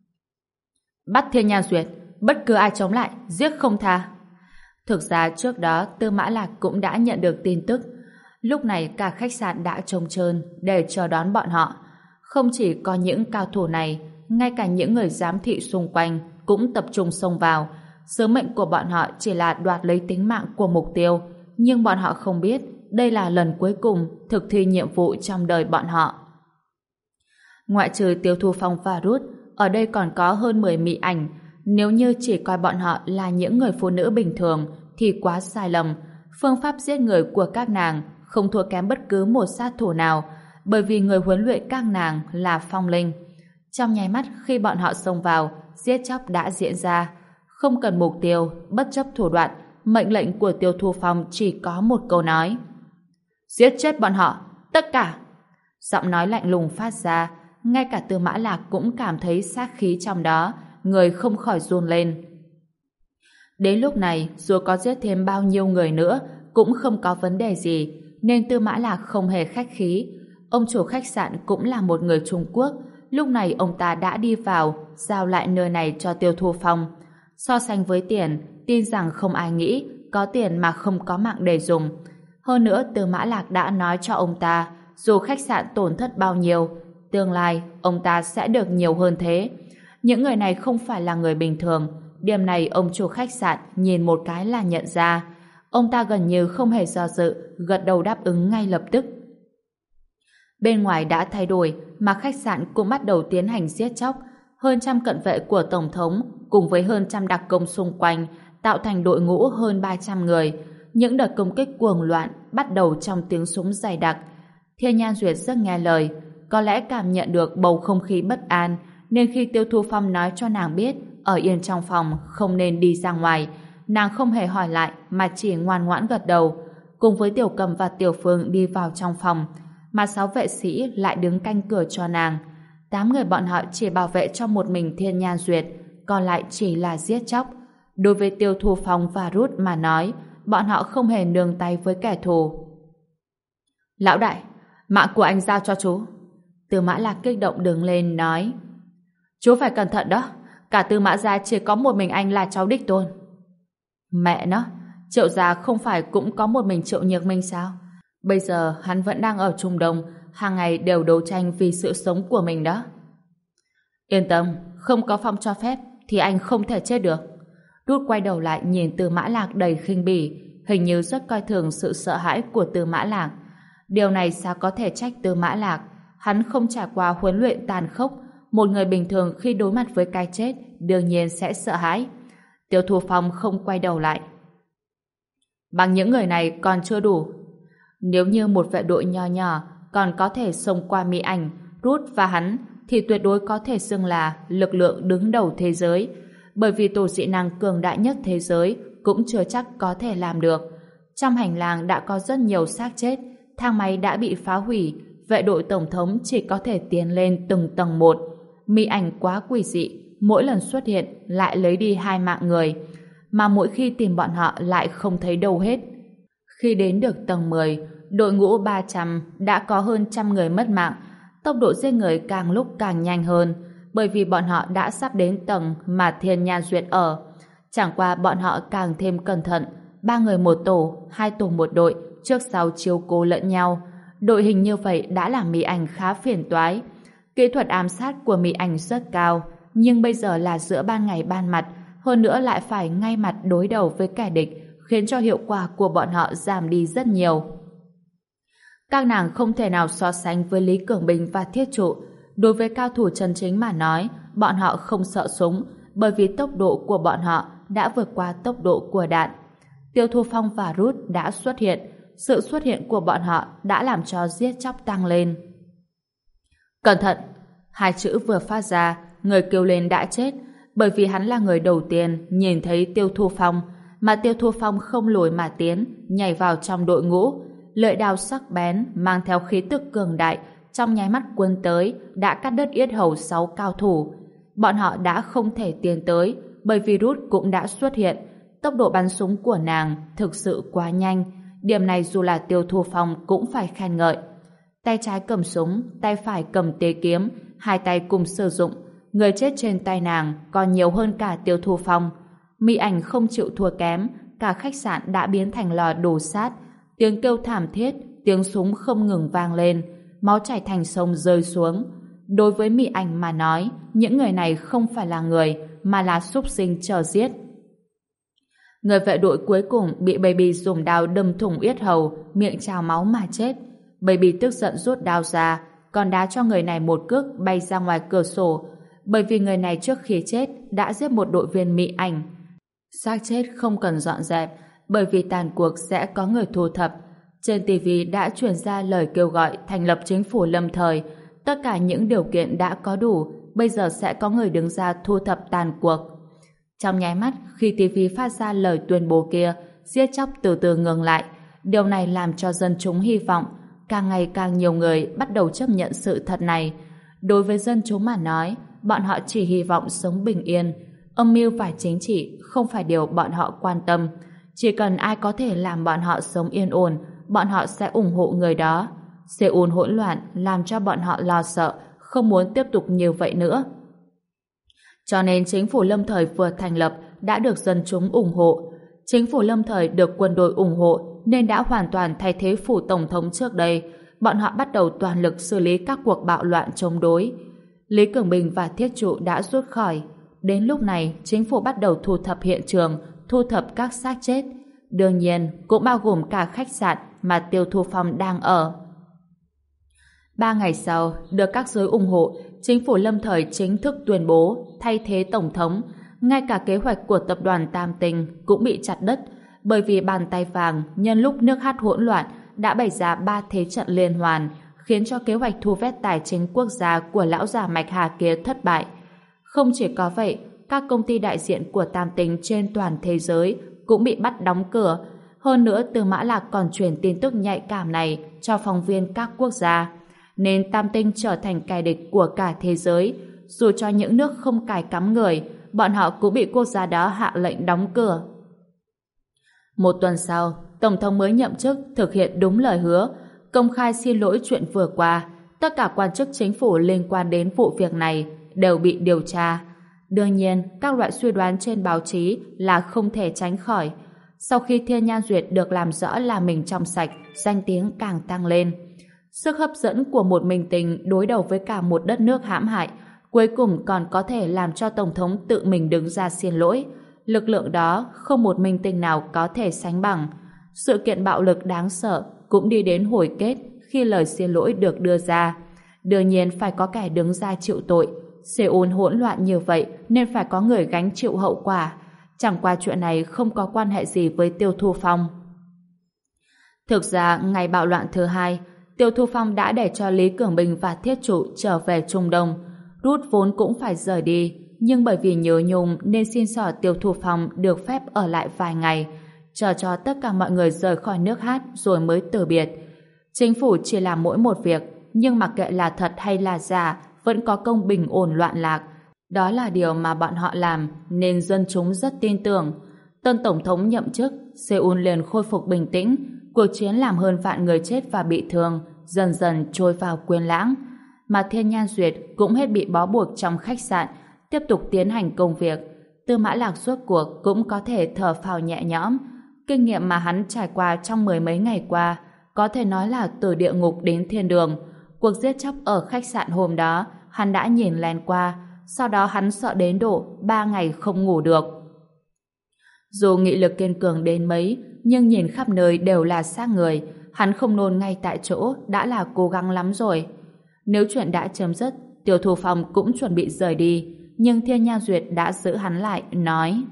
bắt Thiên Nha Duyệt, bất cứ ai chống lại, giết không tha. Thực ra trước đó Tư Mã Lạc cũng đã nhận được tin tức. Lúc này cả khách sạn đã trống trơn để chờ đón bọn họ. Không chỉ có những cao thủ này, ngay cả những người giám thị xung quanh cũng tập trung xông vào. Sứ mệnh của bọn họ chỉ là đoạt lấy tính mạng của mục tiêu, nhưng bọn họ không biết đây là lần cuối cùng thực thi nhiệm vụ trong đời bọn họ. Ngoại trừ Tiêu Thu Phong và Ruth, ở đây còn có hơn 10 mỹ ảnh. Nếu như chỉ coi bọn họ là những người phụ nữ bình thường thì quá sai lầm. Phương pháp giết người của các nàng không thua kém bất cứ một sát thủ nào, bởi vì người huấn luyện các nàng là Phong Linh. Trong nháy mắt khi bọn họ xông vào, giết chóc đã diễn ra. Không cần mục tiêu, bất chấp thủ đoạn, mệnh lệnh của Tiêu Thu Phong chỉ có một câu nói: giết chết bọn họ, tất cả. Giọng nói lạnh lùng phát ra, ngay cả Tư Mã Lạc cũng cảm thấy sát khí trong đó, người không khỏi run lên. Đến lúc này, dù có giết thêm bao nhiêu người nữa cũng không có vấn đề gì, nên Tư Mã Lạc không hề khách khí. Ông chủ khách sạn cũng là một người Trung Quốc. Lúc này ông ta đã đi vào, giao lại nơi này cho Tiêu Thu Phong. So sánh với tiền, tin rằng không ai nghĩ có tiền mà không có mạng để dùng. Hơn nữa, Tư Mã Lạc đã nói cho ông ta, dù khách sạn tổn thất bao nhiêu, tương lai ông ta sẽ được nhiều hơn thế. Những người này không phải là người bình thường. Điểm này ông chủ khách sạn nhìn một cái là nhận ra. Ông ta gần như không hề do dự, gật đầu đáp ứng ngay lập tức. Bên ngoài đã thay đổi, mà khách sạn cũng bắt đầu tiến hành giết chóc. Hơn trăm cận vệ của Tổng thống cùng với hơn trăm đặc công xung quanh tạo thành đội ngũ hơn 300 người. Những đợt công kích cuồng loạn bắt đầu trong tiếng súng dày đặc. Thiên Nhan Duyệt rất nghe lời, có lẽ cảm nhận được bầu không khí bất an, nên khi Tiêu Thu Phong nói cho nàng biết ở yên trong phòng, không nên đi ra ngoài, nàng không hề hỏi lại mà chỉ ngoan ngoãn gật đầu. Cùng với Tiểu Cầm và Tiểu Phương đi vào trong phòng, mà 6 vệ sĩ lại đứng canh cửa cho nàng. 8 người bọn họ chỉ bảo vệ cho một mình Thiên Nhan Duyệt, còn lại chỉ là giết chóc. Đối với Tiêu Thu Phong và Ruth mà nói, bọn họ không hề nương tay với kẻ thù. Lão đại, mạng của anh giao cho chú. Tư Mã Lạc kích động đứng lên nói: chú phải cẩn thận đó, cả Tư Mã gia chỉ có một mình anh là cháu đích tôn. Mẹ nó, Triệu gia không phải cũng có một mình Triệu Nhược Minh sao? Bây giờ hắn vẫn đang ở Trung Đông, hàng ngày đều đấu tranh vì sự sống của mình đó. Yên tâm, không có Phong cho phép thì anh không thể chết được. Rút quay đầu lại nhìn Tư Mã Lạc đầy khinh bỉ, hình như rất coi thường sự sợ hãi của Tư Mã Lạc. Điều này sao có thể trách Tư Mã Lạc? Hắn không trải qua huấn luyện tàn khốc. Một người bình thường khi đối mặt với cái chết đương nhiên sẽ sợ hãi. Tiêu Thu Phong không quay đầu lại. Bằng những người này còn chưa đủ. Nếu như một vệ đội nho nhỏ còn có thể xông qua Mỹ Ảnh, Rút và hắn thì tuyệt đối có thể xưng là lực lượng đứng đầu thế giới. Bởi vì tổ dị năng cường đại nhất thế giới cũng chưa chắc có thể làm được. Trong hành lang đã có rất nhiều xác chết, thang máy đã bị phá hủy, vệ đội tổng thống chỉ có thể tiến lên từng tầng một. Mỹ Ảnh quá quỷ dị, mỗi lần xuất hiện lại lấy đi 2 mạng người, mà mỗi khi tìm bọn họ lại không thấy đâu hết. Khi đến được tầng 10, đội ngũ 300 đã có hơn 100 người mất mạng. Tốc độ giết người càng lúc càng nhanh hơn, bởi vì bọn họ đã sắp đến tầng mà Thiên Nhan Duyệt ở. Chẳng qua bọn họ càng thêm cẩn thận, 3 người một tổ, 2 tổ một đội, trước sau chiếu cố lẫn nhau. đội hình như vậy đã làm Mỹ Anh khá phiền toái. Kỹ thuật ám sát của Mỹ Anh rất cao, nhưng bây giờ là giữa ban ngày ban mặt, hơn nữa lại phải ngay mặt đối đầu với kẻ địch, khiến cho hiệu quả của bọn họ giảm đi rất nhiều. Các nàng không thể nào so sánh với Lý Cường Bình và Thiết Trụ. Đối với cao thủ chân chính mà nói, bọn họ không sợ súng, bởi vì tốc độ của bọn họ đã vượt qua tốc độ của đạn. Tiêu Thu Phong và Rút đã xuất hiện. Sự xuất hiện của bọn họ đã làm cho giết chóc tăng lên. Cẩn thận! Hai chữ vừa phát ra, người kêu lên đã chết, bởi vì hắn là người đầu tiên nhìn thấy Tiêu Thu Phong, mà Tiêu Thu Phong không lùi mà tiến, nhảy vào trong đội ngũ. Lưỡi đao sắc bén mang theo khí tức cường đại, trong nháy mắt cuốn tới đã cắt đứt yết hầu 6 cao thủ. Bọn họ đã không thể tiến tới, bởi vì Rút cũng đã xuất hiện. Tốc độ bắn súng của nàng thực sự quá nhanh, điểm này dù là Tiêu Thu Phong cũng phải khen ngợi. Tay trái cầm súng, tay phải cầm tế kiếm, hai tay cùng sử dụng. Người chết trên tay nàng còn nhiều hơn cả Tiêu Thu Phong. Mỹ Ảnh không chịu thua kém, cả khách sạn đã biến thành lò đổ sát. Tiếng kêu thảm thiết, tiếng súng không ngừng vang lên, máu chảy thành sông rơi xuống. Đối với Mỹ Ảnh mà nói, những người này không phải là người, mà là súc sinh chờ giết. Người vệ đội cuối cùng bị Baby dùng đao đâm thủng yết hầu, miệng trào máu mà chết. Baby tức giận rút đao ra, còn đá cho người này một cước bay ra ngoài cửa sổ, bởi vì người này trước khi chết đã giết một đội viên Mỹ Ảnh. Xác chết không cần dọn dẹp, bởi vì tàn cuộc sẽ có người thu thập. Trên TV đã truyền ra lời kêu gọi thành lập chính phủ lâm thời. Tất cả những điều kiện đã có đủ, bây giờ sẽ có người đứng ra thu thập tàn cuộc. Trong nháy mắt, khi TV phát ra lời tuyên bố kia, giết chóc từ từ ngừng lại. Điều này làm cho dân chúng hy vọng. Càng ngày càng nhiều người bắt đầu chấp nhận sự thật này. Đối với dân chúng mà nói, bọn họ chỉ hy vọng sống bình yên. Âm mưu và chính trị không phải điều bọn họ quan tâm. Chỉ cần ai có thể làm bọn họ sống yên ổn, bọn họ sẽ ủng hộ người đó. Seoul hỗn loạn làm cho bọn họ lo sợ, không muốn tiếp tục như vậy nữa. Cho nên chính phủ lâm thời vừa thành lập đã được dân chúng ủng hộ. Chính phủ lâm thời được quân đội ủng hộ nên đã hoàn toàn thay thế phủ tổng thống trước đây. Bọn họ bắt đầu toàn lực xử lý các cuộc bạo loạn chống đối. Lý Cường Bình và Thiết Trụ đã rút khỏi. Đến lúc này, chính phủ bắt đầu thu thập hiện trường, thu thập các xác chết. Đương nhiên, cũng bao gồm cả khách sạn mà Tiêu Thu Phong đang ở. 3 ngày sau, được các giới ủng hộ, chính phủ lâm thời chính thức tuyên bố thay thế tổng thống. Ngay cả kế hoạch của tập đoàn Tam Tinh cũng bị chặt đứt, bởi vì bàn tay vàng nhân lúc nước hát hỗn loạn đã bày ra 3 thế trận liên hoàn, khiến cho kế hoạch thu vét tài chính quốc gia của lão già Mạch Hà kia thất bại. Không chỉ có vậy, các công ty đại diện của Tam Tinh trên toàn thế giới cũng bị bắt đóng cửa. Hơn nữa, Từ Mã Lạc còn truyền tin tức nhạy cảm này cho phóng viên các quốc gia, nên Tam Tinh trở thành kẻ địch của cả thế giới. Dù cho những nước không cài cắm người, bọn họ cũng bị quốc gia đó hạ lệnh đóng cửa. Một tuần sau, Tổng thống mới nhậm chức thực hiện đúng lời hứa, công khai xin lỗi chuyện vừa qua. Tất cả quan chức chính phủ liên quan đến vụ việc này đều bị điều tra. Đương nhiên, các loại suy đoán trên báo chí là không thể tránh khỏi. Sau khi Thiên Nhan Duyệt được làm rõ là mình trong sạch, danh tiếng càng tăng lên. Sức hấp dẫn của một minh tinh đối đầu với cả một đất nước hãm hại, cuối cùng còn có thể làm cho Tổng thống tự mình đứng ra xin lỗi. Lực lượng đó không một minh tinh nào có thể sánh bằng. Sự kiện bạo lực đáng sợ cũng đi đến hồi kết khi lời xin lỗi được đưa ra. Đương nhiên phải có kẻ đứng ra chịu tội. Seoul hỗn loạn như vậy nên phải có người gánh chịu hậu quả. Chẳng qua chuyện này không có quan hệ gì với Tiêu Thu Phong. Thực ra, ngày bạo loạn thứ hai, Tiêu Thu Phong đã để cho Lý Cường Bình và Thiết Trụ trở về Trung Đông. Rút vốn cũng phải rời đi, nhưng bởi vì nhớ nhung nên xin xỏ Tiêu Thu Phong được phép ở lại vài ngày, chờ cho tất cả mọi người rời khỏi nước hát rồi mới từ biệt. Chính phủ chỉ làm mỗi một việc, nhưng mặc kệ là thật hay là giả, vẫn có công bình ổn loạn lạc. Đó là điều mà bọn họ làm, nên dân chúng rất tin tưởng. Tân Tổng thống nhậm chức, Seoul liền khôi phục bình tĩnh, cuộc chiến làm hơn vạn người chết và bị thương, dần dần trôi vào quên lãng. Mà Thiên Nhan Duyệt cũng hết bị bó buộc trong khách sạn, tiếp tục tiến hành công việc. Tư Mã Lạc suốt cuộc cũng có thể thở phào nhẹ nhõm. Kinh nghiệm mà hắn trải qua trong 10 mấy ngày qua có thể nói là từ địa ngục đến thiên đường. Cuộc giết chóc ở khách sạn hôm đó, hắn đã nhìn lén qua, sau đó hắn sợ đến độ 3 ngày không ngủ được. Dù nghị lực kiên cường đến mấy, nhưng nhìn khắp nơi đều là xác người, hắn không nôn ngay tại chỗ đã là cố gắng lắm rồi. Nếu chuyện đã chấm dứt, Tiêu Thu Phong cũng chuẩn bị rời đi, nhưng Thiên Nha Duyệt đã giữ hắn lại, nói: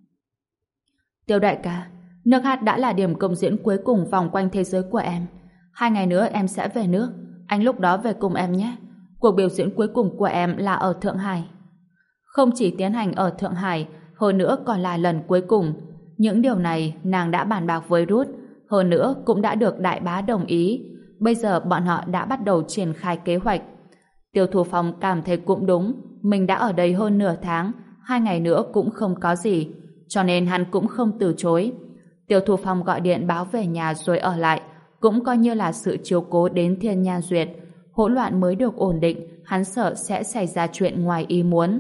Tiêu đại ca, nước hát đã là điểm công diễn cuối cùng vòng quanh thế giới của em. 2 ngày nữa em sẽ về nước, anh lúc đó về cùng em nhé. Cuộc biểu diễn cuối cùng của em là ở Thượng Hải. Không chỉ tiến hành ở Thượng Hải, hơn nữa còn là lần cuối cùng. Những điều này nàng đã bàn bạc với Ruth, hơn nữa cũng đã được đại bá đồng ý. Bây giờ bọn họ đã bắt đầu triển khai kế hoạch. Tiêu Thu Phong cảm thấy cũng đúng, mình đã ở đây hơn nửa tháng, 2 ngày nữa cũng không có gì, cho nên hắn cũng không từ chối. Tiêu Thu Phong gọi điện báo về nhà rồi ở lại, cũng coi như là sự chiếu cố đến Thiên Nha Duyệt. Hỗn loạn mới được ổn định, hắn sợ sẽ xảy ra chuyện ngoài ý muốn.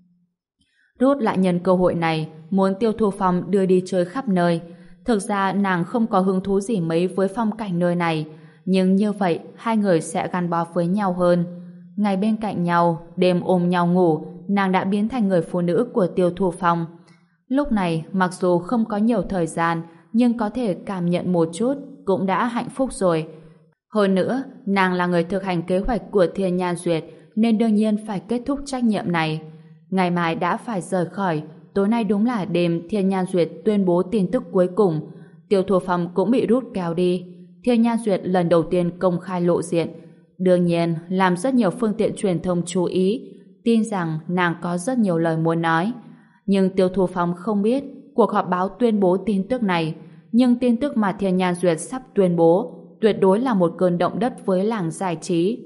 Ruth lại nhân cơ hội này muốn Tiêu Thu Phong đưa đi chơi khắp nơi. Thực ra nàng không có hứng thú gì mấy với phong cảnh nơi này, nhưng như vậy hai người sẽ gắn bó với nhau hơn. Ngày bên cạnh nhau, đêm ôm nhau ngủ, nàng đã biến thành người phụ nữ của Tiêu Thu Phong. Lúc này mặc dù không có nhiều thời gian, nhưng có thể cảm nhận một chút cũng đã hạnh phúc rồi. Hơn nữa, nàng là người thực hành kế hoạch của Thiên Nha Duyệt nên đương nhiên phải kết thúc trách nhiệm này. Ngày mai đã phải rời khỏi, tối nay đúng là đêm Thiên Nha Duyệt tuyên bố tin tức cuối cùng. Tiêu Thu Phong cũng bị rút kéo đi. Thiên Nha Duyệt lần đầu tiên công khai lộ diện. Đương nhiên, làm rất nhiều phương tiện truyền thông chú ý, tin rằng nàng có rất nhiều lời muốn nói. Nhưng Tiêu Thu Phong không biết cuộc họp báo tuyên bố tin tức này, nhưng tin tức mà Thiên Nha Duyệt sắp tuyên bố tuyệt đối là một cơn động đất với làng giải trí.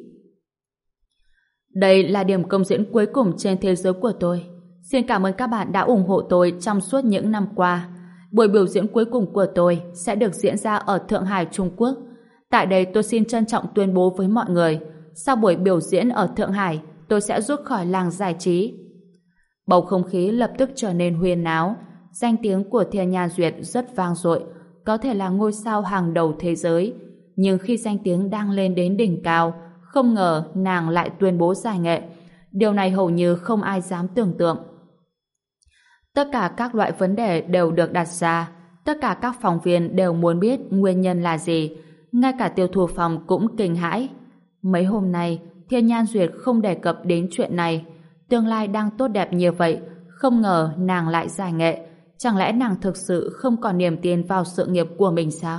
Đây là điểm công diễn cuối cùng trên thế giới của tôi. Xin cảm ơn các bạn đã ủng hộ tôi trong suốt những năm qua. Buổi biểu diễn cuối cùng của tôi sẽ được diễn ra ở Thượng Hải, Trung Quốc. Tại đây tôi xin trân trọng tuyên bố với mọi người, sau buổi biểu diễn ở Thượng Hải, tôi sẽ rút khỏi làng giải trí. Bầu không khí lập tức trở nên huyên náo. Danh tiếng của Thiên Nha Duyệt rất vang dội, có thể là ngôi sao hàng đầu thế giới. Nhưng khi danh tiếng đang lên đến đỉnh cao, không ngờ nàng lại tuyên bố giải nghệ. Điều này hầu như không ai dám tưởng tượng. Tất cả các loại vấn đề đều được đặt ra. Tất cả các phóng viên đều muốn biết nguyên nhân là gì. Ngay cả Tiêu Thu Phong cũng kinh hãi. Mấy hôm nay, Thiên Nha Duyệt không đề cập đến chuyện này. Tương lai đang tốt đẹp như vậy, không ngờ nàng lại giải nghệ. Chẳng lẽ nàng thực sự không còn niềm tin vào sự nghiệp của mình sao?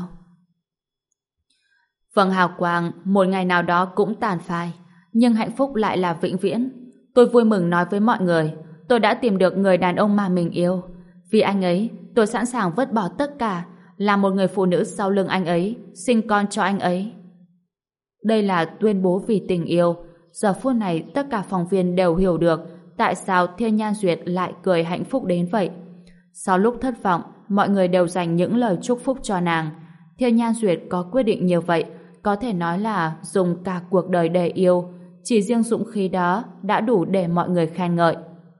Vầng hào quang một ngày nào đó cũng tàn phai, nhưng hạnh phúc lại là vĩnh viễn. Tôi vui mừng nói với mọi người, tôi đã tìm được người đàn ông mà mình yêu. Vì anh ấy, tôi sẵn sàng vứt bỏ tất cả, là một người phụ nữ sau lưng anh ấy, sinh con cho anh ấy. Đây là tuyên bố vì tình yêu. Giờ phút này tất cả phóng viên đều hiểu được tại sao Thiên Nha Duyệt lại cười hạnh phúc đến vậy. Sau lúc thất vọng, mọi người đều dành những lời chúc phúc cho nàng. Thiên Nha Duyệt có quyết định như vậy, có thể nói là dùng cả cuộc đời để yêu. Chỉ riêng dũng khí đó đã đủ để mọi người khen ngợi.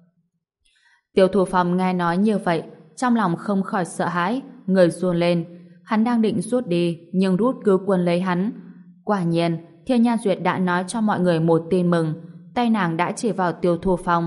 Tiêu Thu Phong nghe nói như vậy, trong lòng không khỏi sợ hãi, người run lên. Hắn đang định rút đi, nhưng Ruth cứ quấn lấy hắn. Quả nhiên, Thiên Nha Duyệt đã nói cho mọi người một tin mừng. Tay nàng đã chỉ vào Tiêu Thu Phong.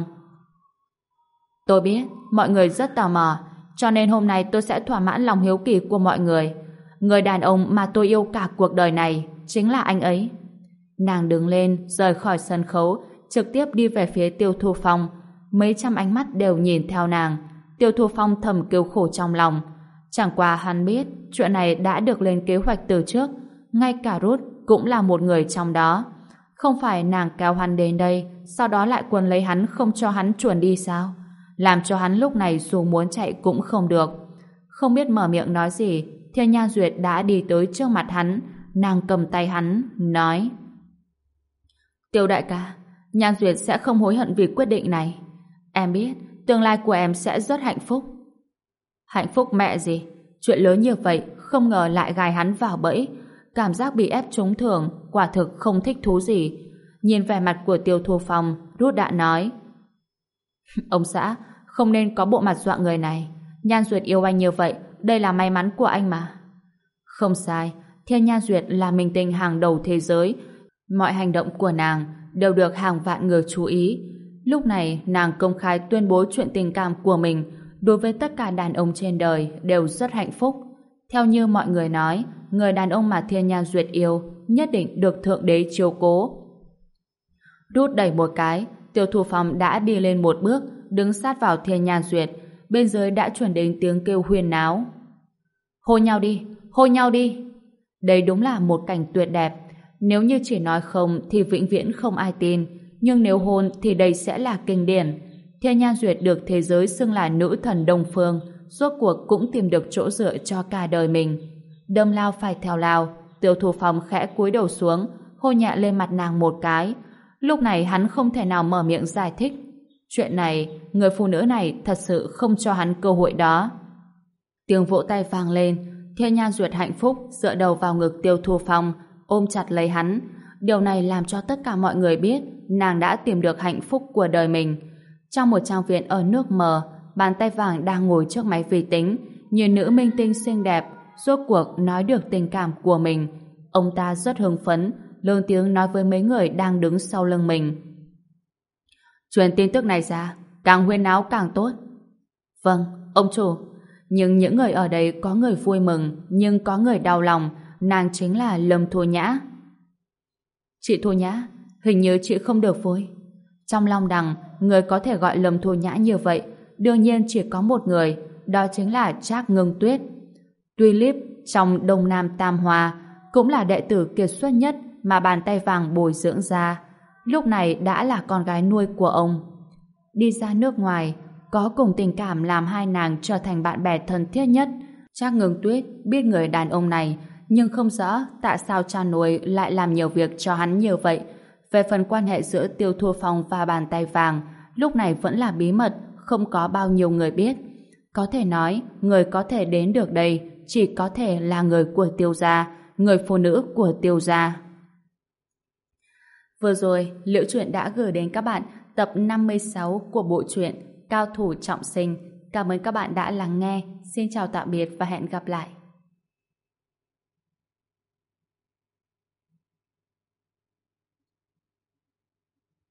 Tôi biết, mọi người rất tò mò, cho nên hôm nay tôi sẽ thỏa mãn lòng hiếu kỳ của mọi người. Người đàn ông mà tôi yêu cả cuộc đời này chính là anh ấy. Nàng đứng lên, rời khỏi sân khấu, trực tiếp đi về phía Tiêu Thu Phong. Mấy trăm ánh mắt đều nhìn theo nàng. Tiêu Thu Phong thầm kêu khổ trong lòng. Chẳng qua hắn biết chuyện này đã được lên kế hoạch từ trước. Ngay cả Ruth cũng là một người trong đó. Không phải nàng kéo hắn đến đây, sau đó lại quấn lấy hắn không cho hắn chuồn đi sao? Làm cho hắn lúc này dù muốn chạy cũng không được. Không biết mở miệng nói gì, Thiên Nha Duyệt đã đi tới trước mặt hắn. Nàng cầm tay hắn, nói: Tiêu đại ca, Nha Duyệt sẽ không hối hận vì quyết định này. Em biết, tương lai của em sẽ rất hạnh phúc. Hạnh phúc mẹ gì? Chuyện lớn như vậy, không ngờ lại gài hắn vào bẫy. Cảm giác bị ép trúng thưởng, quả thực không thích thú gì. Nhìn vẻ mặt của Tiêu Thu Phong, Ruth đã nói: Ông xã, không nên có bộ mặt dọa người này. Nhan Duyệt yêu anh như vậy, đây là may mắn của anh mà. Không sai, Thiên Nha Duyệt là minh tinh hàng đầu thế giới. Mọi hành động của nàng đều được hàng vạn người chú ý. Lúc này nàng công khai tuyên bố chuyện tình cảm của mình đối với tất cả đàn ông trên đời đều rất hạnh phúc. Theo như mọi người nói, người đàn ông mà Thiên Nha Duyệt yêu nhất định được Thượng Đế chiếu cố. Rút đẩy một cái, Tiêu Thu Phong đã đi lên một bước, đứng sát vào Thiên Nha Duyệt. Bên dưới đã truyền đến tiếng kêu huyên náo. Hôn nhau đi, hôn nhau đi. Đây đúng là một cảnh tuyệt đẹp. Nếu như chỉ nói không thì vĩnh viễn không ai tin, nhưng nếu hôn thì đây sẽ là kinh điển. Thiên Nha Duyệt được thế giới xưng là nữ thần Đông Phương, rốt cuộc cũng tìm được chỗ dựa cho cả đời mình. Đâm lao phải theo lao, Tiêu Thu Phong khẽ cúi đầu xuống, hôn nhẹ lên mặt nàng một cái. Lúc này hắn không thể nào mở miệng giải thích. Chuyện này, người phụ nữ này thật sự không cho hắn cơ hội đó. Tiếng vỗ tay vang lên, Thiên Nha Duyệt hạnh phúc dựa đầu vào ngực Tiêu Thu Phong, ôm chặt lấy hắn. Điều này làm cho tất cả mọi người biết nàng đã tìm được hạnh phúc của đời mình. Trong một trang viện ở nước mờ, bàn tay vàng đang ngồi trước máy vi tính, nhìn nữ minh tinh xinh đẹp, rốt cuộc nói được tình cảm của mình. Ông ta rất hưng phấn, lớn tiếng nói với mấy người đang đứng sau lưng mình. Truyền tin tức này ra, càng huyên náo càng tốt. Vâng, ông chủ. Nhưng những người ở đây có người vui mừng, nhưng có người đau lòng, nàng chính là Lâm Thu Nhã. Chị Thu Nhã, hình như chị không được vui. Trong Long Đằng, người có thể gọi Lâm Thu Nhã như vậy, đương nhiên chỉ có một người, đó chính là Trác Ngưng Tuyết. Tuy Líp trong Đông Nam Tam Hoa cũng là đệ tử kiệt xuất nhất mà bàn tay vàng bồi dưỡng ra, lúc này đã là con gái nuôi của ông. Đi ra nước ngoài, có cùng tình cảm làm hai nàng trở thành bạn bè thân thiết nhất. Trác Ngưng Tuyết biết người đàn ông này, nhưng không rõ tại sao cha nuôi lại làm nhiều việc cho hắn như vậy. Về phần quan hệ giữa Tiêu Thu Phong và bàn tay vàng, lúc này vẫn là bí mật, không có bao nhiêu người biết. Có thể nói, người có thể đến được đây chỉ có thể là người của Tiêu gia, người phụ nữ của Tiêu gia. Vừa rồi, Liễu Chuyện đã gửi đến các bạn tập 56 của bộ truyện Cao Thủ Trọng Sinh. Cảm ơn các bạn đã lắng nghe. Xin chào tạm biệt và hẹn gặp lại.